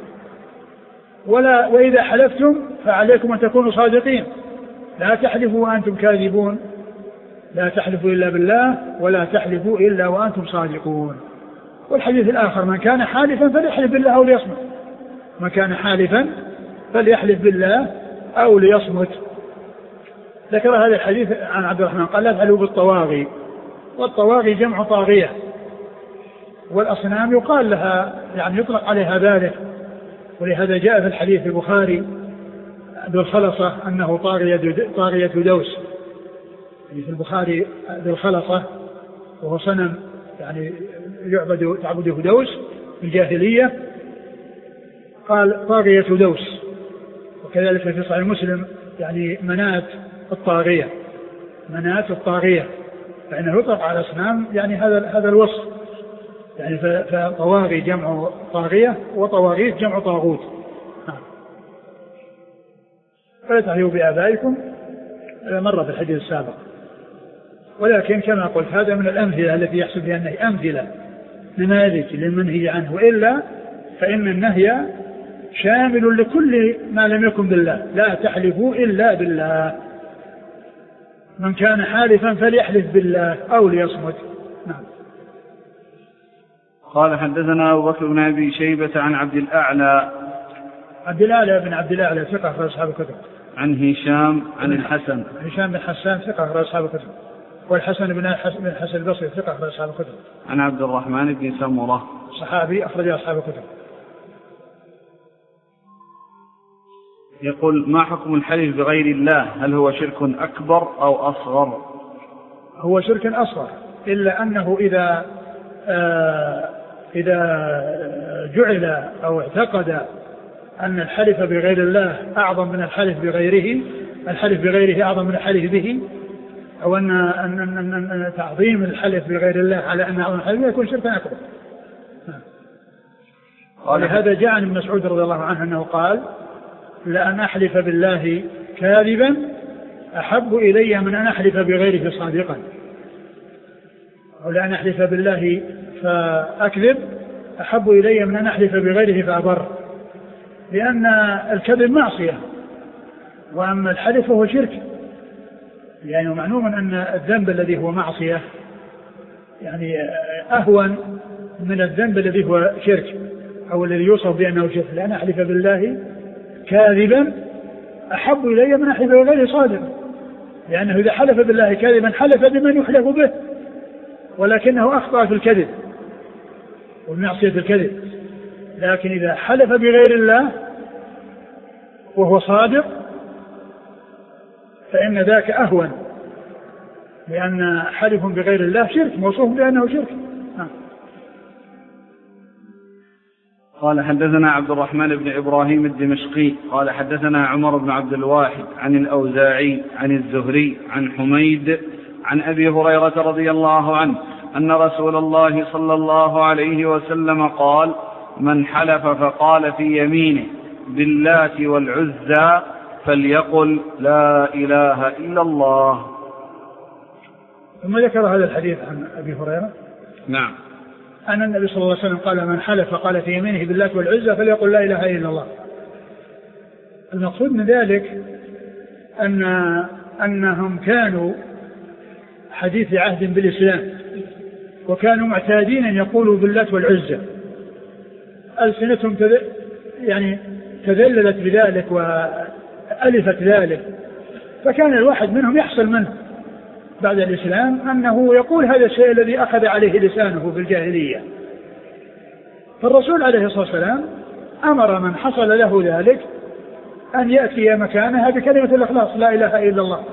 ولا وإذا حلفتم فعليكم أن تكونوا صادقين. لا تحلفوا وأنتم كاذبون، لا تحلفوا إلا بالله ولا تحلفوا إلا وأنتم صادقون. والحديث الآخر من كان حالفا فليحلف بالله أو ليصمت، من كان حالفا فليحلف بالله أو ليصمت. ذكر هذا الحديث عن عبد الرحمن قال لا تحلفوا بالطواغي، والطواغي جمع طاغية، والأصنام يقال لها يعني يطلق عليها ذلك، ولهذا جاء في الحديث في البخاري بالخلصة أنه طاغية دوس، في البخاري بالخلصة وهو صنم يعني يعبد تعبده دوس في الجاهلية، قال طاغية دوس. وكذلك في صحيح مسلم يعني منات الطاغية، منات الطاغية، فإنه يطلق على الأصنام يعني هذا هذا الوصف. يعني فطواغي جمع طاغية وطواغيت جمع طاغوت. فلا تحلفوا بآبائكم مرة في الحديث السابق. ولكن كما قلت هذا من الأمثلة التي يحصل بها النهي، أمثلة نماذج للمنهي عنه، وإلا فإن النهي شامل لكل ما لم يكن بالله، لا تحلفوا إلا بالله، من كان حالفا فليحلف بالله أو ليصمت. نعم. قال حدثنا أبو بكر بن أبي شيبة عن عبد الأعلى عبد الأعلى بن عبد الأعلى ثقة في أصحاب الكتب. عن هشام عن الحسن هشام بن حسان ثقة في أصحاب الكتب. والحسن بن الحسن البصري ثقة في أصحاب الكتب. عن عبد الرحمن بن سمرة صحابي أخرج أصحاب الكتب. يقول: ما حكم الحلف بغير الله؟ هل هو شرك أكبر أو أصغر؟ هو شرك أصغر، إلا أنه إذا آه إذا جعل أو اعتقد أن الحلف بغير الله أعظم من الحلف بغيره، الحلف بغيره أعظم من الحلف به، أو أن, أن, أن, أن, أن تعظيم الحلف بغير الله على أن أعظم الحلف يكون شركا أكبر. ولهذا جاء عن ابن مسعود رضي الله عنه أنه قال: لأن أحلف بالله كاذبا أحب إلي من أن أحلف بغيره صادقا، ولأن أحلف بالله فأكذب أحب إلي من أن أحلف بغيره فأبر، لأن الكذب معصية، وأما الحلف هو شرك. يعني معلوم أن الذنب الذي هو معصية يعني أهون من الذنب الذي هو شرك أو الذي يوصف بأنه شرك. لأن أحلف بالله كاذبا أحب إلي من أحلف بغيره صادقا، لأنه إذا حلف بالله كاذبا حلف بمن يحلف به، ولكنه أخطأ في الكذب والمعصية الكذب. لكن إذا حلف بغير الله وهو صادق فإن ذاك أهون، لأن حلف بغير الله شرك، موصوف بأنه شرك. قال حدثنا عبد الرحمن بن إبراهيم الدمشقي قال حدثنا عمر بن عبد الواحد عن الأوزاعي عن الزهري عن حميد عن أبي هريرة رضي الله عنه أن رسول الله صلى الله عليه وسلم قال: من حلف فقال في يمينه باللات والعزى فليقل لا إله إلا الله. ثم ذكر هذا الحديث عن أبي هريرة. نعم. أن النبي صلى الله عليه وسلم قال: من حلف فقال في يمينه باللات والعزى فليقل لا إله إلا الله. المقصود من ذلك أن أنهم كانوا حديث عهد بالإسلام، وكانوا معتادين أن يقولوا باللات والعزى، ألسنتهم تذ... يعني تذللت بذلك وألفت ذلك، فكان الواحد منهم يحصل منه بعد الإسلام أنه يقول هذا الشيء الذي أخذ عليه لسانه في الجاهلية. فالرسول عليه الصلاة والسلام أمر من حصل له ذلك أن يأتي مكانها بكلمة الإخلاص لا إله إلا الله،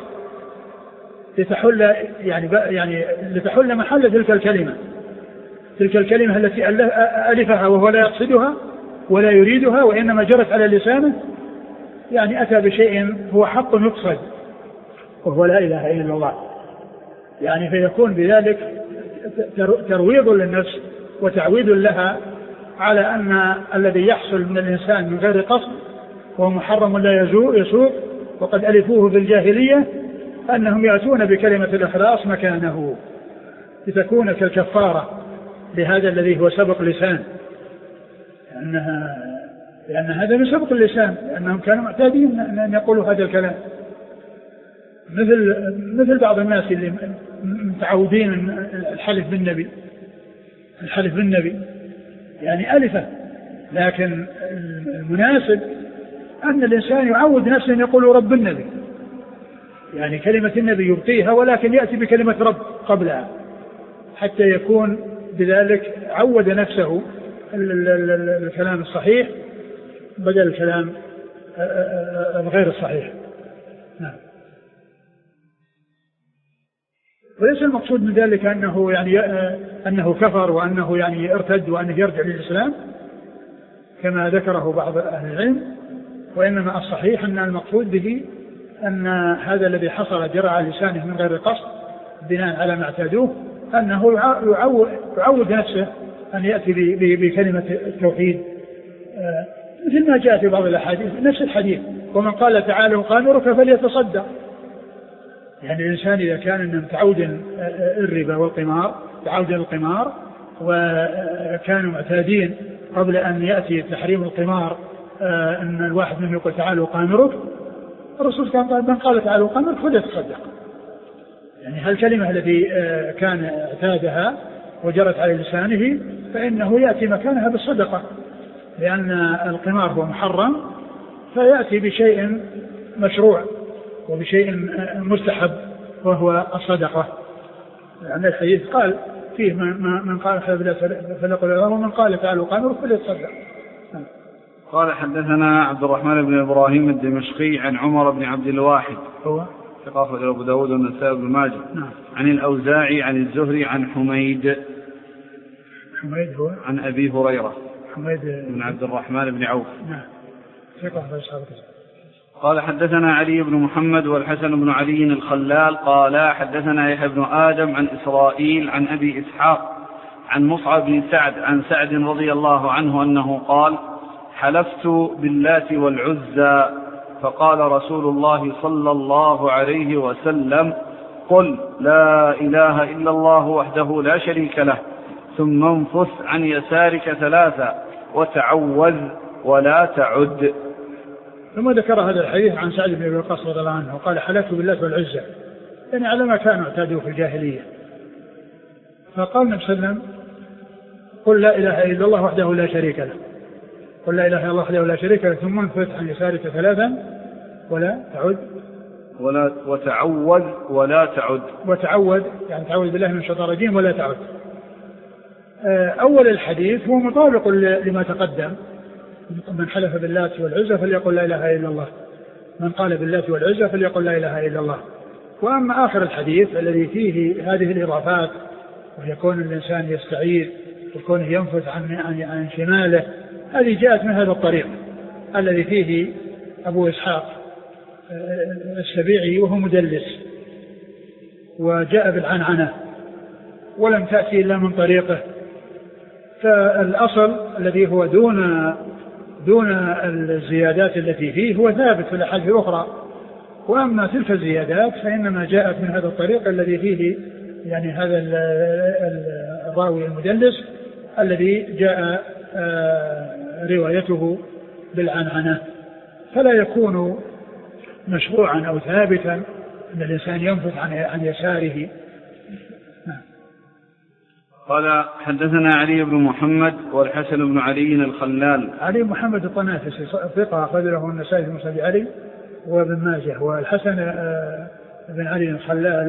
لتحل يعني يعني لتحل محل تلك الكلمة، تلك الكلمة التي ألفها وهو لا يقصدها ولا يريدها وإنما جرت على لسانه، يعني أتى بشيء هو حق يقصد وهو لا إله إلا الله. يعني فيكون بذلك ترويض للنفس وتعويد لها على أن الذي يحصل من الإنسان من غير قصد وهو محرم لا يسوء وقد ألفوه في الجاهلية، أنهم يأتون بكلمة الإخلاص مكانه لتكون كالكفارة لهذا الذي هو سبق لسان، لأنها لأن هذا من سبق اللسان، لأنهم كانوا معتادين أن يقولوا هذا الكلام، مثل مثل بعض الناس اللي متعودين الحلف بالنبي الحلف بالنبي يعني ألفه، لكن المناسب أن الإنسان يعود نفسه أن يقول رب النبي، يعني كلمة النبي يبقيها ولكن يأتي بكلمة رب قبلها حتى يكون بذلك عود نفسه الكلام الصحيح بدل الكلام الغير الصحيح. نعم. وليس المقصود من ذلك أنه يعني أنه كفر وأنه يعني ارتد وأنه يرجع للإسلام كما ذكره بعض أهل العلم، وإنما الصحيح أن المقصود به أن هذا الذي حصل جرى على لسانه من غير قصد بناء على ما اعتادوه، أنه يعود, يعود نفسه أن يأتي بكلمة التوحيد مثل ما جاء في بعض الأحاديث نفس الحديث ومن قال تعالوا قامرك فليتصدق. يعني الإنسان إذا كان متعودا الربا والقمار تعودا القمار وكانوا معتادين قبل أن يأتي تحريم القمار أن الواحد منهم يقول تعالوا قامرك، الرسول كان قال من قال تعالوا قامرك فليتصدق. يعني هالكلمة التي كان اعتادها وجرت على لسانه فإنه يأتي مكانها بالصدقة، لأن القمار هو محرم فيأتي بشيء مشروع وبشيء مستحب وهو الصدقة. يعني الحديث قال فيه من قال فليقل الله ومن قال تعالوا قامرك فليتصدق. قال حدثنا عبد الرحمن بن إبراهيم الدمشقي عن عمر بن عبد الواحد هو ثقافة أبو داود والنسائي بن ماجه نعم. عن الأوزاعي عن الزهري عن حميد حميد هو عن أبي هريرة حميد بن عبد الرحمن بن عوف نعم ثقافة أصحاب الكتب. قال حدثنا علي بن محمد والحسن بن علي الخلال قال حدثنا يحيى بن آدم عن إسرائيل عن أبي إسحاق عن مصعب بن سعد عن سعد رضي الله عنه أنه قال حلفت باللات والعزى فقال رسول الله صلى الله عليه وسلم قل لا إله إلا الله وحده لا شريك له ثم انفث عن يسارك ثلاثة وتعوذ ولا تعد. ثم ذكر هذا الحديث عن سعد بن أبي وقاص رضي الله عنه قال حلفت باللات والعزى، يعني على ما كانوا اعتادوا في الجاهلية. فقال النبي صلى الله عليه وسلم قل لا إله إلا الله وحده لا شريك له قل لا إله إلا الله وحده لا شريك له ثم انفث عن يسارك ثلاثا ولا تعد ولا وتعوذ ولا تعد وتعوذ يعني تعوذ بالله من الشيطان الرجيم ولا تعد. أول الحديث هو مطابق لما تقدم، من حلف باللات والعزى فليقل لا إله إلا الله، من قال باللات والعزى فليقل لا إله إلا الله. وأما آخر الحديث الذي فيه هذه الإضافات ويكون الإنسان يستعيذ ويكون ينفث عن, عن, عن شماله، هذه جاءت من هذا الطريق الذي فيه أبو إسحاق السبيعي وهو مدلس وجاء بالعنعنة ولم تأتي إلا من طريقه. فالأصل الذي هو دون دون الزيادات التي فيه هو ثابت في الأحاديث الأخرى، وأما تلك الزيادات فإنما جاءت من هذا الطريق الذي فيه يعني هذا الراوي المدلس الذي جاء روايته بالعنعنة، فلا يكون مشروعا أو ثابتا أن الإنسان ينفث عن يساره. قال حدثنا علي بن محمد والحسن بن علي الخلال. علي محمد الطنافسي ثقة أخرج له النسائي في مسند علي وابن ماجه، والحسن بن علي الخلال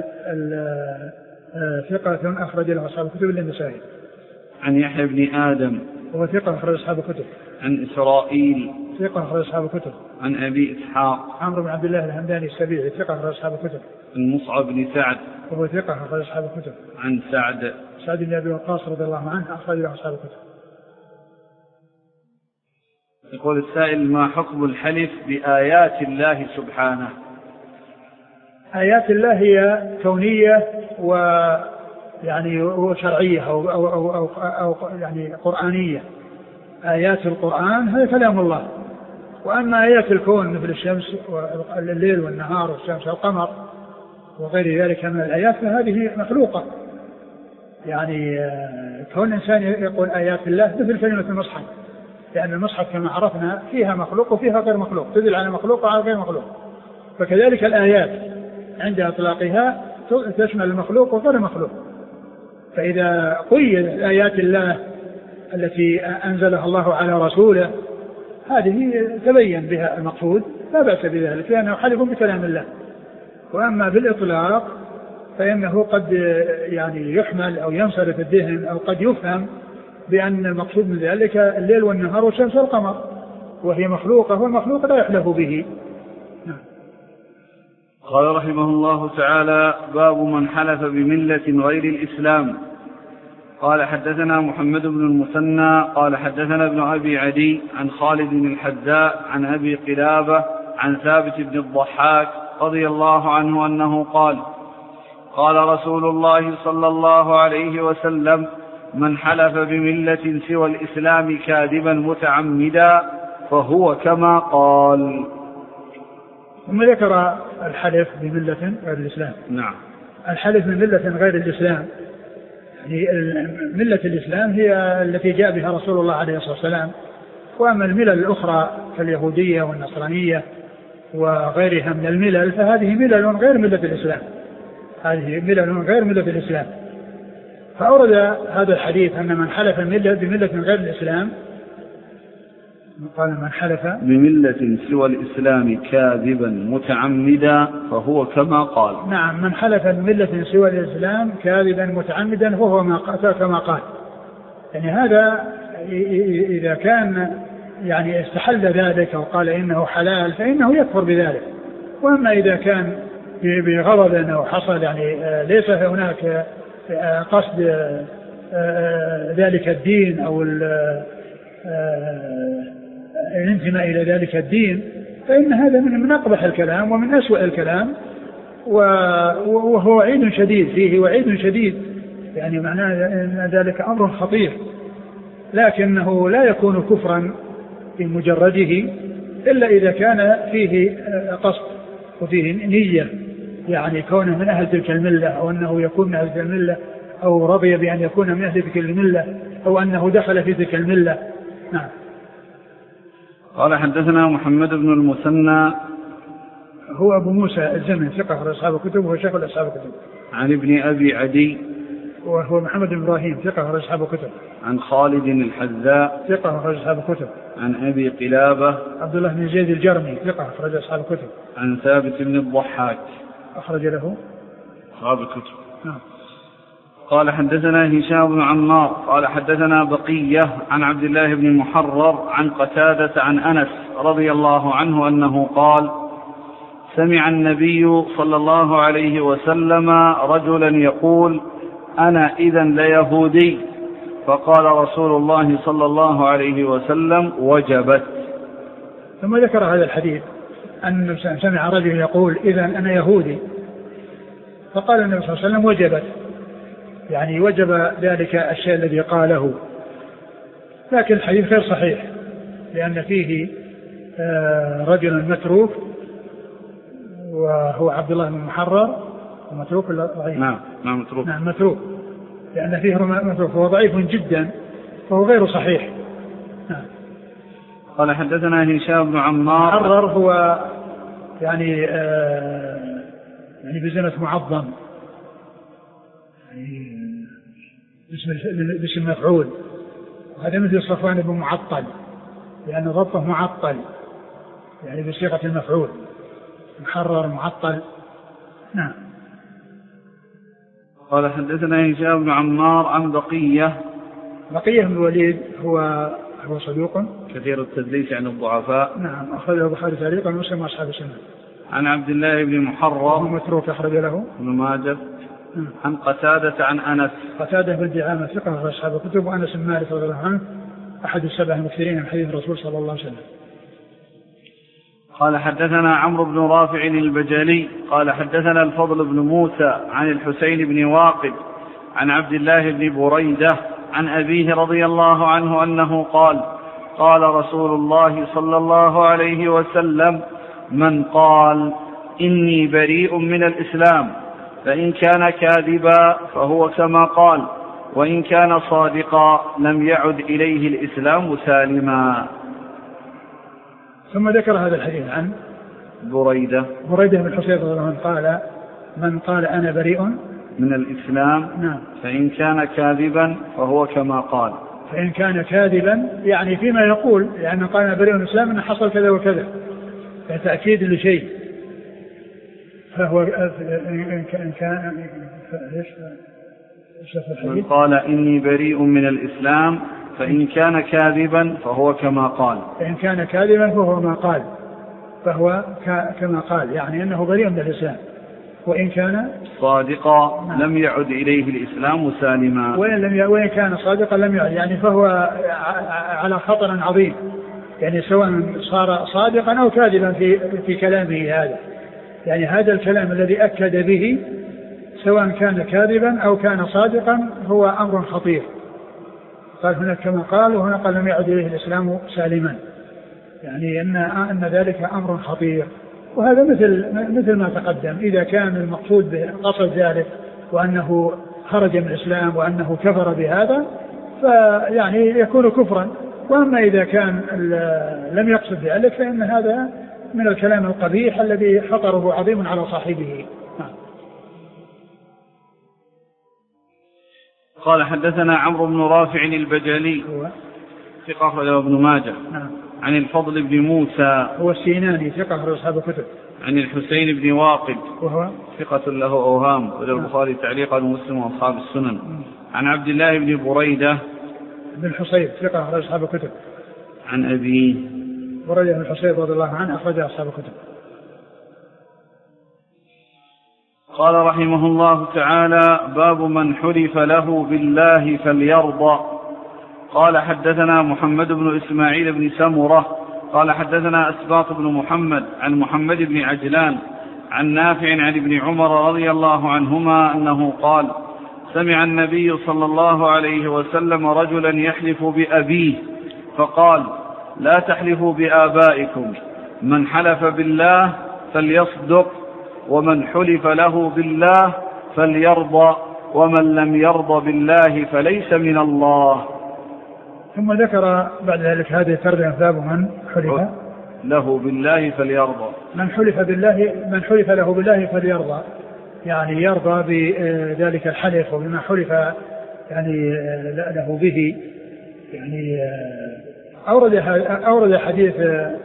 ثقة أخرج له أصحاب الكتب إلا النسائي. عن يحيى بن آدم وهو ثقة أخرج أصحاب الكتب. عن إسرائيل ثقة أخرج أصحاب الكتب. عن أبي إسحاق عمرو بن عبد الله الهمداني السبيعي ثقة أخرج أصحاب الكتب. عن مصعب بن سعد وهو ثقة أخرج أصحاب الكتب. عن سعد سعد بن أبي وقاص رضي الله عنه أخرج له أصحاب الكتب. يقول السائل ما حكم الحلف بآيات الله سبحانه؟ آيات الله هي كونية ويعني وشرعية أو, أو, أو, أو, أو يعني قرآنية. آيات القرآن هي كلام الله، وأما آيات الكون مثل الشمس والليل والنهار والشمس والقمر وغير ذلك من الآيات فهذه مخلوقة. يعني كون الإنسان يقول آيات الله مثل كلمة المصحف، لأن المصحف كما عرفنا فيها مخلوق وفيها غير مخلوق، تدل على مخلوق وعلى غير مخلوق. فكذلك الآيات عند إطلاقها تشمل المخلوق وغير المخلوق. فإذا قيد آيات الله التي أنزلها الله على رسوله هذه تبين بها المقصود لا بأس بذلك، لأنه حلف بكلام الله. وأما بالإطلاق فإنه قد يعني يحمل أو ينصرف الذهن أو قد يفهم بأن المقصود من ذلك الليل والنهار والشمس والقمر، وهي مخلوقة والمخلوق لا يحلف به. قال رحمه الله تعالى باب من حلف بملة غير الإسلام. قال حدثنا محمد بن المثنى قال حدثنا ابن أبي عدي عن خالد بن الحذاء عن أبي قلابة عن ثابت بن الضحاك رضي الله عنه أنه قال قال رسول الله صلى الله عليه وسلم من حلف بملة سوى الإسلام كاذبا متعمدا فهو كما قال. ثم ذكر الحلف بملة غير الإسلام. نعم. الحلف بملة غير الإسلام، يعني ملة الإسلام هي التي جاء بها رسول الله عليه الصلاة والسلام، وأما الملل الأخرى كاليهودية والنصرانية وغيرها من الملل فهذه ملل غير ملة الإسلام، هذه ملل غير ملة الإسلام. فأورد هذا الحديث أن من حلف بملة غير الإسلام، قال من حلف بملة سوى الإسلام كاذبا متعمدا فهو كما قال. نعم، من حلف بملة سوى الإسلام كاذبا متعمدا فهو كما قال. يعني هذا إذا كان يعني استحل ذلك وقال إنه حلال فإنه يكفر بذلك. وأما إذا كان بغضب أنه حصل يعني ليس هناك قصد ذلك الدين أو الانتماء إلى ذلك الدين فإن هذا من أقبح الكلام ومن أسوأ الكلام، وهو وعيد شديد فيه وعيد شديد، يعني معناه أن ذلك أمر خطير، لكنه لا يكون كفرا بمجرده إلا إذا كان فيه قصد وفيه نية، يعني كونه من أهل تلك الملة أو أنه يكون من أهل تلك الملة أو رضي بأن يكون من أهل تلك الملة أو أنه دخل في تلك الملة. نعم. قال حدثنا محمد بن المثنى هو أبو موسى الزمن ثقة أخرج أصحاب الكتب وهو شيخ أصحاب الكتب. عن ابن أبي عدي وهو محمد بن إبراهيم ثقة أخرج أصحاب الكتب. عن خالد الحذاء ثقة أخرج أصحاب الكتب. عن أبي قلابة عبد الله بن زيد الجرمي ثقة أخرج أصحاب الكتب. عن ثابت بن الضحاك أخرج له أصحاب الكتب. نعم. قال حدثنا هشام بن عمار قال حدثنا بقية عن عبد الله بن محرر عن قتادة عن أنس رضي الله عنه أنه قال سمع النبي صلى الله عليه وسلم رجلا يقول أنا إذن ليهودي، فقال رسول الله صلى الله عليه وسلم وجبت. ثم ذكر هذا الحديث أن سمع رجل يقول إذن أنا يهودي، فقال النبي صلى الله عليه وسلم وجبت، يعني وجب ذلك الشيء الذي قاله. لكن الحديث غير صحيح لأن فيه رجل متروك وهو عبد الله بن محرر ومتروك ضعيف. نعم نعم متروك. نعم متروك لأن فيه متروك فهو ضعيف جدا فهو غير صحيح. نعم. قال حدثنا هشام بن عمار. محرر هو يعني آه يعني بزنة معظم، يعني باسم مفعول، وهذا مثل صفوان بن معطل لأن ضبطه معطل يعني بصيغة المفعول، محرر معطل. نعم. قال حدثنا هشام بن عمار عن بقية. بقية بن الوليد هو هو صدوق كثير التدليس عن الضعفاء. نعم أخرجه البخاري تعليقا ومسلم وأصحاب السنن. عن عبد الله بن محرر وهو متروك أخرج له ابن ماجه. عن قتادة عن أنس. قتادة بن دعامة ثقة في أصحاب الكتب، وأنس بن مالك رضي الله عنه أحد السبع المكثرين من حديث الرسول صلى الله عليه وسلم. قال حدثنا عمرو بن رافع البجلي قال حدثنا الفضل بن موسى عن الحسين بن واقد عن عبد الله بن بريدة عن أبيه رضي الله عنه أنه قال قال رسول الله صلى الله عليه وسلم من قال إني بريء من الإسلام فإن كان كاذبا فهو كما قال وإن كان صادقا لم يعد إليه الإسلام سالما. ثم ذكر هذا الحديث عن بريدة بريدة بن حصير رضي الله عنه قال من قال أنا بريء من الإسلام نعم فإن كان كاذبا فهو كما قال. فإن كان كاذبا يعني فيما يقول، يعني قال أنا بريء من الإسلام أن حصل كذا وكذا، تأكيد لشيء، فهو إن كان من قال إني بريء من الإسلام فإن كان كاذبا فهو كما قال. فإن كان كاذبا فهو ما قال فهو كما قال، يعني أنه بريء من الإسلام. وإن كان صادقا لم يعد إليه الإسلام سالما. وإن, لم ي... وإن كان صادقا لم يعد، يعني فهو على خطر عظيم، يعني سواء صار صادقا أو كاذبا في, في كلامه هذا، يعني هذا الكلام الذي أكد به سواء كان كاذبا أو كان صادقا هو أمر خطير، قال هنا كما قال، وهنا قال لم يعد إليه الإسلام سالما، يعني أن أن ذلك أمر خطير. وهذا مثل مثل ما تقدم، إذا كان المقصود قصد ذلك وأنه خرج من الإسلام وأنه كفر بهذا فيعني يكون كفرا. وأما إذا كان لم يقصد ذلك فإن هذا من الكلام القبيح الذي خطره عظيم على صاحبه. قال حدثنا عمرو بن رافع البجالي ثقة أخرجه ابن ماجه. نعم. عن الفضل بن موسى هو السيناني ثقة أخرج أصحاب الكتب. عن الحسين بن واقد وهو ثقة له أوهام وله البخاري تعليقا ومسلم وأصحاب السنن. عن عبد الله بن بريدة بن الحصيب ثقة أخرج أصحاب الكتب. عن أبيه بريدة بن الحصيب رضي الله عنه أخرج أصحاب الكتب. قال رحمه الله تعالى: باب من حلف له بالله فليرضى. قال حدثنا محمد بن إسماعيل بن سمرة قال حدثنا أسباط بن محمد عن محمد بن عجلان عن نافع عن ابن عمر رضي الله عنهما أنه قال: سمع النبي صلى الله عليه وسلم رجلا يحلف بأبيه فقال: لا تحلفوا بآبائكم، من حلف بالله فليصدق، ومن حلف له بالله فليرضى، ومن لم يرضى بالله فليس من الله. ثم ذكر بعد ذلك هذه الترجمة: باب من حلف له بالله فليرضى. من حلف بالله من حلف له بالله فليرضى، يعني يرضى بذلك الحلف وبما حلف يعني له به. يعني أورد أورد حديث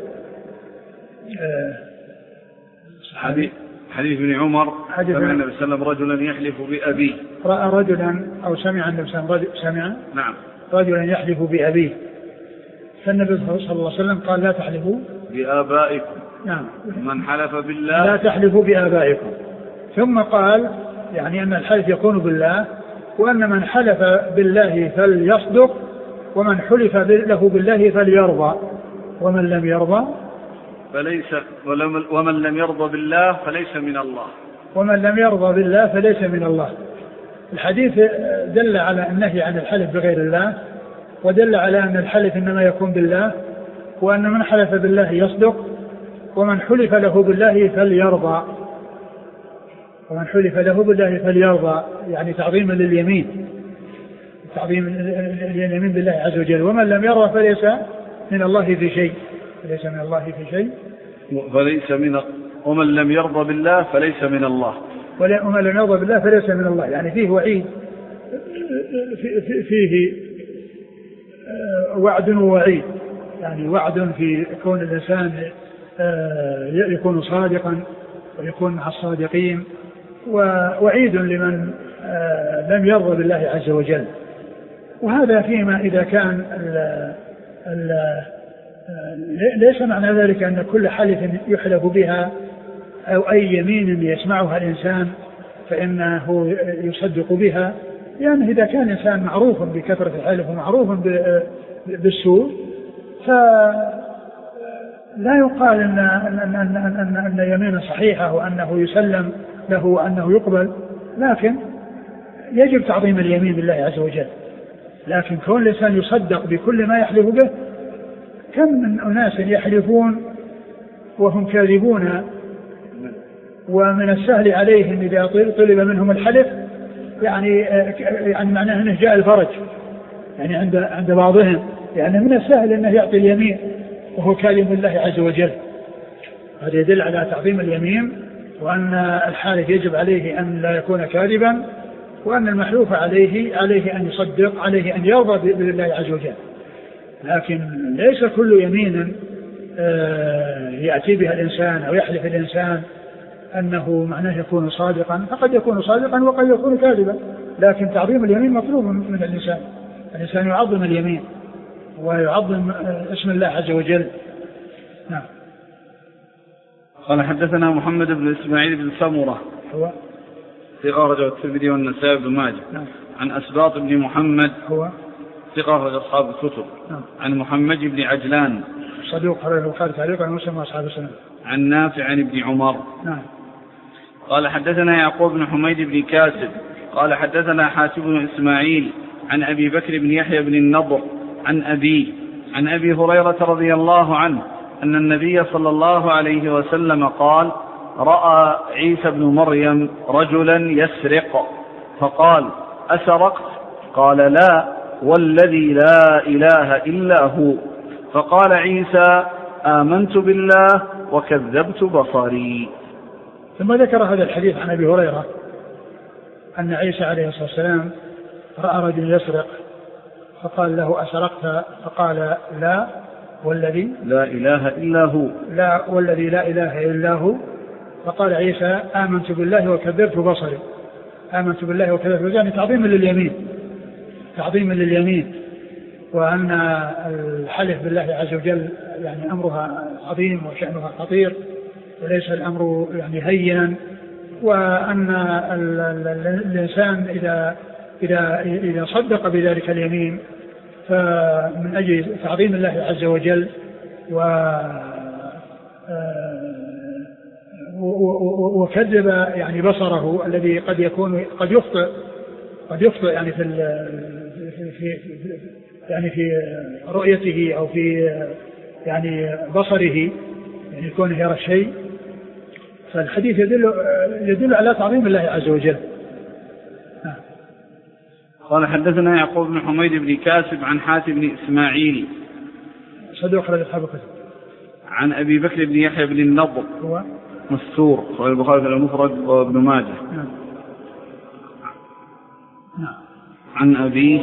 حديث حديث ابن عمر حديث سمع النبي صلى الله عليه وسلم رجلا يحلف بأبيه. رأى رجلا أو سمع النبي صلى الله عليه وسلم سمع نعم رجلا يحلف بأبيه، فالنبي صلى الله عليه وسلم قال: لا تحلفوا بآبائكم. نعم. من حلف بالله لا تحلفوا بآبائكم. ثم قال يعني أن الحلف يكون بالله، وأن من حلف بالله فليصدق، ومن حلف له بالله فليرضى، ومن لم يرضى فليس ومن لم يرضى بالله فليس من الله. ومن لم يرضى بالله فليس من الله. الحديث دل على النهي عن الحلف بغير الله، ودل على أن الحلف إنما يكون بالله، وأن من حلف بالله يصدق، ومن حلف له بالله فليرضى. ومن حلف له بالله فليرضى يعني تعظيما لليمين، تعظيم اليمين بالله عز وجل. ومن لم يرضى فليس من الله في شيء فليس من الله في شيء فليس من ومن لم يرضى بالله فليس من الله. ومن لم يرضى بالله فليس من الله، يعني فيه وعيد، فيه وعد ووعيد. يعني وعد في كون الإنسان يكون صادقا ويكون مع الصادقين، ووعيد لمن لم يرضى بالله عز وجل. وهذا فيما إذا كان ال ال ليس معنى ذلك أن كل حلف يحلف بها أو أي يمين يسمعها الإنسان فإنه يصدق بها، لأنه يعني إذا كان إنسان معروف بكثرة الحلف ومعروف بالسوء فلا يقال أن, أن, أن, أن, أن يمين صحيحة وأنه يسلم له وأنه يقبل، لكن يجب تعظيم اليمين بالله عز وجل. لكن كون الإنسان يصدق بكل ما يحلف به، كم من أناس يحلفون وهم كاذبون، ومن السهل عليهم إذا طلب منهم الحلف يعني يعني معناه أنه جاء الفرج يعني عند عند بعضهم، يعني من السهل أنه يعطي اليمين وهو كاذب بالله عز وجل. هذا يدل على تعظيم اليمين، وأن الحالف يجب عليه أن لا يكون كاذبا، وأن المحلوف عليه عليه أن يصدق، عليه أن يرضى بالله عز وجل. لكن ليس كل يمين يأتي بها الإنسان أو يحلف الإنسان أنه معناه يكون صادقا، فقد يكون صادقا وقد يكون كاذبا. لكن تعظيم اليمين مطلوب من الإنسان، الإنسان يعظم اليمين ويعظم اسم الله عز وجل. نعم. قال حدثنا محمد بن إسماعيل بن سمرة هو ثقة أخرجه الترمذي والنسائي بن ماجه. نعم. عن أسباط بن محمد هو ثقة أخرج أصحاب الكتب. نعم. عن محمد بن عجلان صدوق أخرجه البخاري تعليقا ومسلم وأصحاب السنن. عن نافع عن ابن عمر. نعم. قال حدثنا يعقوب بن حميد بن كاسب قال حدثنا حاتم بن إسماعيل عن أبي بكر بن يحيى بن النضر عن أبي عن أبي هريرة رضي الله عنه أن النبي صلى الله عليه وسلم قال: رأى عيسى بن مريم رجلا يسرق فقال: أسرقت؟ قال: لا، والذي لا إله إلا هو. فقال عيسى: آمنت بالله وكذبت بصري. ثم ذكر هذا الحديث عن أبي هريرة أن عيسى عليه الصلاة والسلام رأى رجل يسرق فقال له: أسرقت؟ فقال: لا، والذي لا إله إلا هو. لا والذي لا إله إلا هو. فقال عيسى: آمنت بالله وكذبت بصري. آمنت بالله وكذبت بصري يعني تعظيما لليمين، تعظيما لليمين، وأن الحلف بالله عز وجل يعني أمرها عظيم وشأنها خطير وليس الأمر يعني هينا، وأن الإنسان إذا إذا إذا صدق بذلك اليمين فمن أجل تعظيم الله عز وجل و وكذب يعني بصره الذي قد يكون قد يخطئ قد يخطئ يعني في في يعني في رؤيته أو في يعني بصره، يعني يكون يرى الشيء. فالحديث يدل يدل على تعظيم الله عز وجل. قال: حدثنا يعقوب بن حميد بن كاسب عن حاتم بن إسماعيل صدوق أخرج أصحاب الكتب. عن أبي بكر بن يحيى بن النضر هو مستور صحيح البخاري في المفرد وابن ماجه. نعم. نعم. عن أبي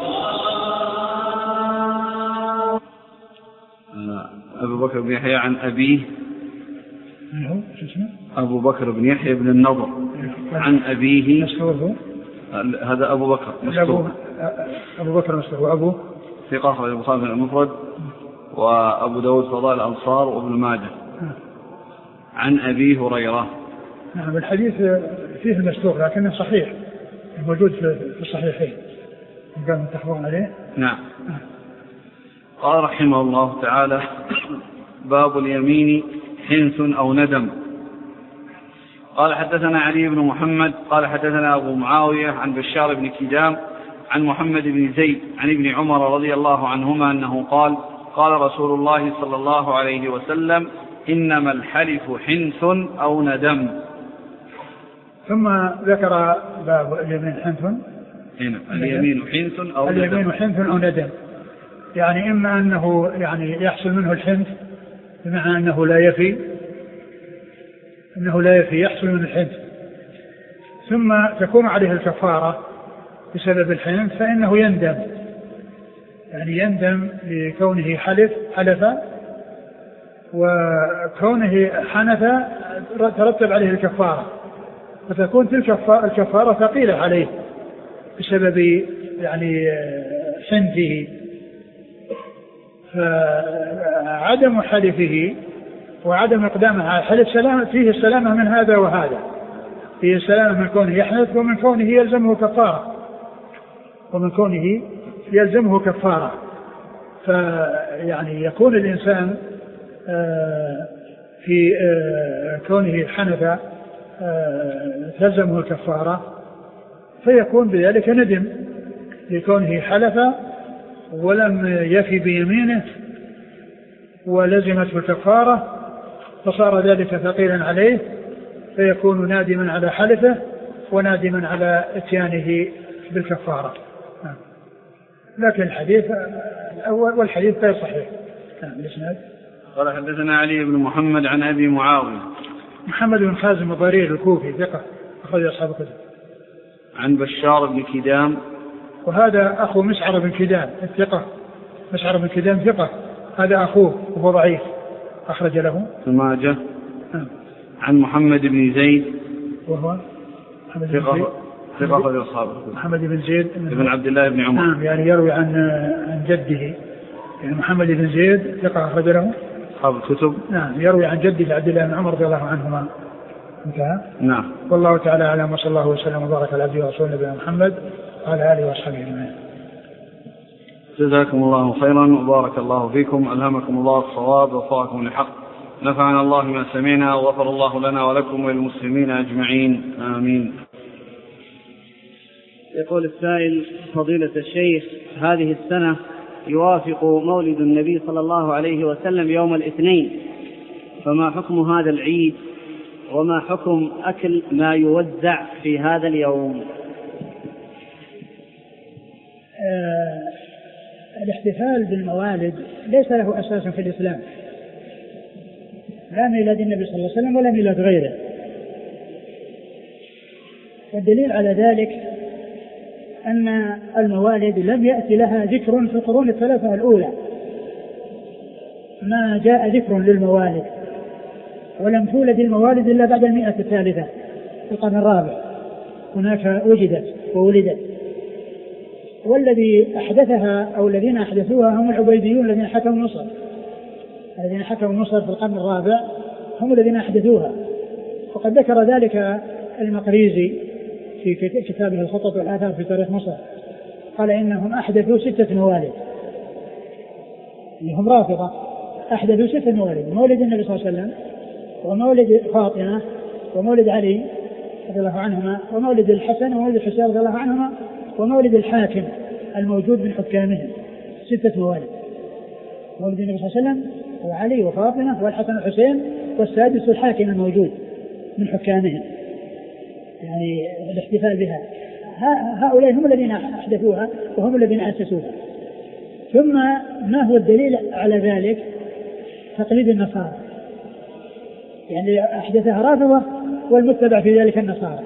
أبو بكر بن يحيى عن أبيه أبو بكر بن يحيى بن النضر عن أبيه مستور. هذا أبو بكر مستور. أبو بكر مستور وأبوه ثقة أخرج البخاري في المفرد وأبو داود فضائل الأنصار وابن ماجه. عن أبي هريرة. نعم. الحديث فيه المستور لكنه صحيح موجود في الصحيحين كان متفق عليه. نعم. قال رحمه الله تعالى: باب اليمين حنث أو ندم. قال: حدثنا علي بن محمد قال حدثنا أبو معاوية عن بشار بن كدام عن محمد بن زيد عن ابن عمر رضي الله عنهما أنه قال: قال رسول الله صلى الله عليه وسلم: إنما الحلف حنث أو ندم. ثم ذكر باب اليمين حنث. هنا اليمين حنث أو ندم. اليمين حنث أو ندم يعني إما أنه يعني يحصل منه الحنث بمعنى أنه لا يفي أنه لا يفي يحصل منه الحنث ثم تكون عليه الكفارة بسبب الحنث فإنه يندم، يعني يندم لكونه حلف حلف وكونه حنث ترتب عليه الكفارة، فتكون تلك الكفارة ثقيلة عليه بسبب يعني حنثه. فعدم حلفه وعدم إقدامه على الحلف سلامة فيه السلامة من هذا وهذا، فيه السلامة من كونه يحنث ومن كونه يلزمه كفارة ومن كونه يلزمه كفارة فيعني يكون الإنسان في كونه حنث تلزمه الكفارة فيكون بذلك ندم لكونه حلف ولم يفي بيمينه ولزمته الكفارة فصار ذلك ثقيلا عليه فيكون نادما على حلفه ونادما على اتيانه بالكفارة. لكن الحديث الأول والحديث غير صحيح. الإسناد قال: حدثنا علي بن محمد عن أبي معاوية محمد بن خازم الضرير الكوفي ثقة أخرج أصحاب الكتب. عن بشار بن كدام وهذا أخو مسعر بن كدام الثقة، مسعر بن كدام ثقة، هذا أخوه وهو ضعيف أخرج له ابن ماجه. عن محمد بن زيد وهو ثقة ثقة في أصحابه محمد بن زيد ابن عبد الله بن عمر. نعم يعني يروي عن عن جده، يعني محمد بن زيد ثقة أخرج له أصحاب الكتب. نعم يروي عن جده عبد الله بن عمر رضي الله عنهما. انتهى. نعم. والله تعالى أعلم وصلى الله وسلم وبارك على عبده ورسوله نبينا محمد وعلى آله وأصحابه أجمعين. جزاكم الله خيرا وبارك الله فيكم، ألهمكم الله الصواب ووفقكم للحق، نفعنا الله ما سمعنا وغفر الله لنا ولكم وللمسلمين أجمعين، آمين. يقول السائل: فضيلة الشيخ، هذه السنة يوافق مولد النبي صلى الله عليه وسلم يوم الاثنين، فما حكم هذا العيد وما حكم أكل ما يوزع في هذا اليوم؟ آه الاحتفال بالموالد ليس له أساس في الإسلام، لا ميلاد النبي صلى الله عليه وسلم ولا ميلاد غيره. والدليل على ذلك أن الموالد لم يأتي لها ذكر في القرون الثلاثة الأولى، ما جاء ذكر للموالد، ولم تولد الموالد إلا بعد المئة الثالثة في القرن الرابع، هناك وجدت وولدت. والذي أحدثها أو الذين أحدثوها هم العبيديون الذين حكموا مصر، الذين حكموا مصر في القرن الرابع هم الذين أحدثوها. وقد ذكر ذلك المقريزي في كتابه الخطط والآثار في تاريخ مصر، قال إنهم أحدثوا ستة موالد، إنهم رافضة أحدثوا ستة موالد: مولد النبي صلى الله عليه وسلم، ومولد فاطمة، ومولد علي رضي الله عنهما، ومولد الحسن ومولد الحسين رضي الله عنهما، ومولد الحاكم الموجود من حكامهم. ستة موالد: مولد النبي صلى الله عليه وسلم وعلي وفاطمة والحسن والحسين، والسادس الحاكم الموجود من حكامهم، يعني الاحتفال بها. هؤلاء هم الذين أحدثوها وهم الذين أسسوها. ثم ما هو الدليل على ذلك؟ تقليد النصارى، يعني أحدثها رافضة والمتبع في ذلك النصارى،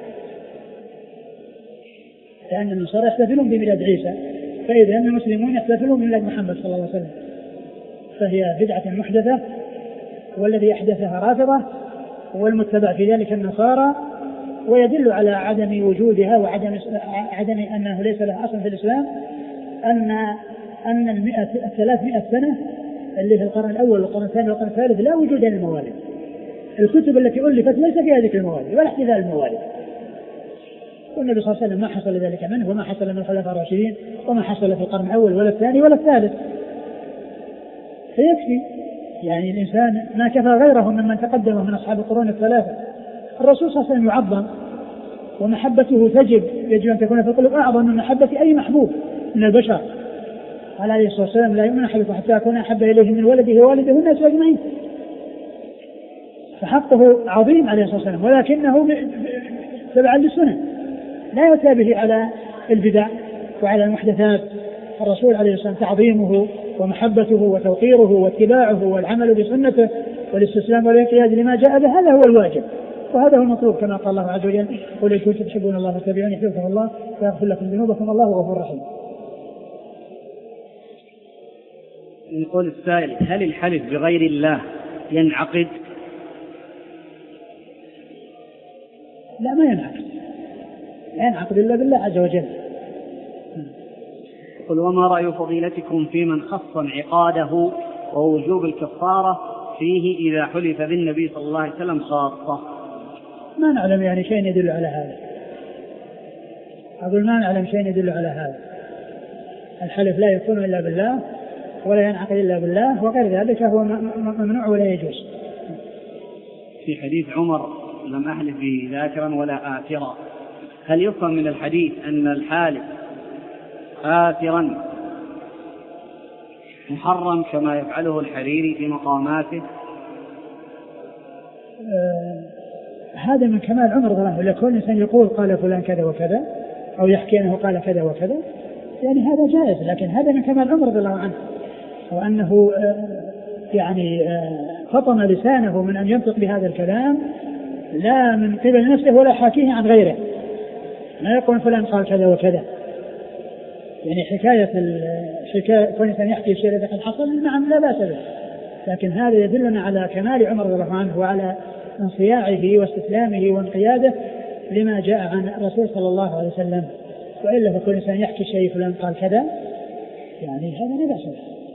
لأن النصارى يحتفلون بميلاد عيسى، فإذا المسلمون يحتفلون بميلاد محمد صلى الله عليه وسلم، فهي بدعة محدثة، والذي أحدثها رافضة والمتبع في ذلك النصارى. ويدل على عدم وجودها وعدم عدم أنه ليس لها أصل في الإسلام أن أن المئة الثلاثمائة سنة اللي في القرن الأول والقرن الثاني والقرن الثالث لا وجود للموالد. الكتب التي ألفت ليس فيها ذكر الموالد ولا احتفال الموالد، والنبي صلى الله عليه وسلم ما حصل ذلك منه، وما حصل من الخلفاء الراشدين، وما حصل في القرن الأول ولا الثاني ولا الثالث. فيكفي يعني الإنسان ما كفى غيره ممن تقدمه من أصحاب القرون الثلاثة. الرسول صلى الله عليه وسلم يعظم ومحبته تجب يجب أن تكون في القلوب أعظم من محبة أي محبوب من البشر. قال عليه الصلاة والسلام: لا يؤمن أحدكم حتى أكون أحب إليه من ولده ووالده والناس أجمعين. فحقه عظيم عليه الصلاة والسلام، ولكنه تبعا للسنة لا يؤتى به على البدع وعلى المحدثات. الرسول عليه الصلاة والسلام تعظيمه ومحبته وتوقيره واتباعه والعمل بسنته والاستسلام والانقياد لما جاء به، هذا هو الواجب وهذا هو المطلوب، كما قال الله عز وجل: قل إن كنتم تحبون الله فاتبعوني يحببكم الله ويغفر لكم ذنوبكم الله غفور رحيم. يقول السائل: هل الحلف بغير الله ينعقد؟ لا، ما ينعقد، لا ينعقد إلا بالله عز وجل. قل: وما رأي فضيلتكم في من خص انعقاده ووجوب الكفارة فيه إذا حلف بالنبي صلى الله عليه وسلم خاصة؟ ما نعلم يعني شيء يدل على هذا، أقول ما نعلم شيء يدل على هذا. الحلف لا يكون إلا بالله ولا ينعقد إلا بالله، وغير ذلك هو ممنوع ولا يجوز. في حديث عمر: لم أحلف به ذاكرا ولا آثرا، هل يفهم من الحديث أن الحالف آثرا محرم كما يفعله الحريري في مقاماته؟ آه هذا من كمال عمر رضي الله عنه، لكل إنسان يقول قال فلان كذا وكذا أو يحكي أنه قال كذا وكذا، يعني هذا جائز، لكن هذا من كمال عمر رضي الله عنه، وأنه آه يعني آه فطن لسانه من أن ينطق بهذا الكلام لا من قبل نفسه ولا حاكيه عن غيره، ما يقول فلان قال كذا وكذا. يعني حكاية الحكاية كل إنسان يحكي شيء إذا قد حصل نعم لا بأس به، لكن هذا يدلنا على كمال عمر رضي الله عنه وعلى انصياعه واستسلامه وانقياده لما جاء عن الرسول صلى الله عليه وسلم. وإلا فكل إنسان يحكي شيء فلان قال كذا، يعني هذا لا بأس به.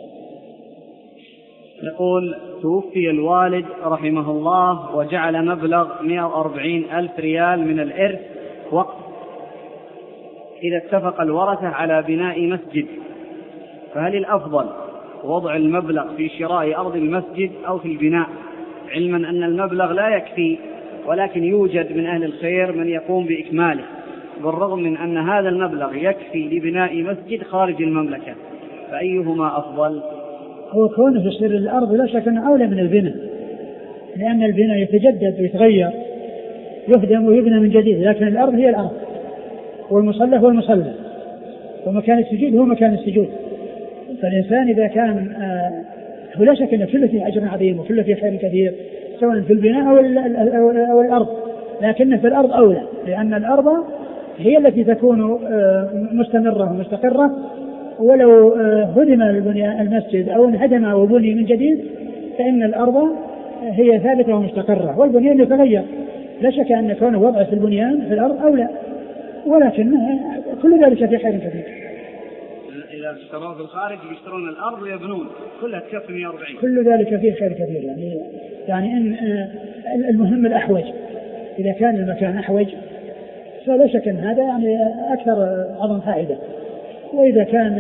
يقول: توفي الوالد رحمه الله وجعل مبلغ مئة وأربعين ألف ريال من الإرث وقت، إذا اتفق الورثة على بناء مسجد، فهل الأفضل وضع المبلغ في شراء أرض المسجد أو في البناء، علما أن المبلغ لا يكفي ولكن يوجد من أهل الخير من يقوم بإكماله، بالرغم من أن هذا المبلغ يكفي لبناء مسجد خارج المملكة، فأيهما أفضل؟ هو كونه يصير الأرض لا شك أنه أولى من البناء، لأن البناء يتجدد ويتغير، يهدم ويبنى من جديد، لكن الأرض هي الأرض، والمصلى هو المصلى، ومكان السجود هو مكان السجود. فالإنسان إذا كان آه هو لا شك أن كله فيه أجر عظيم وكله فيه خير كثير، سواء في البناء أو, أو الأرض، لكن في الأرض أولى، لأن الأرض هي التي تكون آه مستمرة ومستقرة، ولو آه هدم المسجد أو انهدم أو بني من جديد فإن الأرض هي ثابتة ومستقرة، والبنيان يتغير. لا شك أن كونه وضع في البنيان في الأرض أولى، ولكن كل ذلك في خير كثير. إذا اشتروا في الخارج يشترون الأرض ويبنون كلها تكفي مئة وأربعين، كل ذلك فيه خير كثير. يعني يعني إن المهم الأحوج، إذا كان المكان أحوج فلا شك أن هذا يعني أكثر عظم فائدة، وإذا كان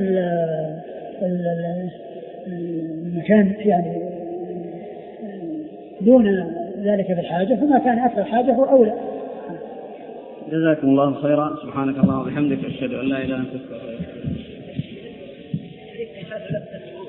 المكان يعني دون ذلك في الحاجة فما كان أكثر حاجة هو أولى. جزاكم الله خيرا. سبحانك اللهم وبحمدك، أشهد أن لا إله إلا أنت أستغفرك.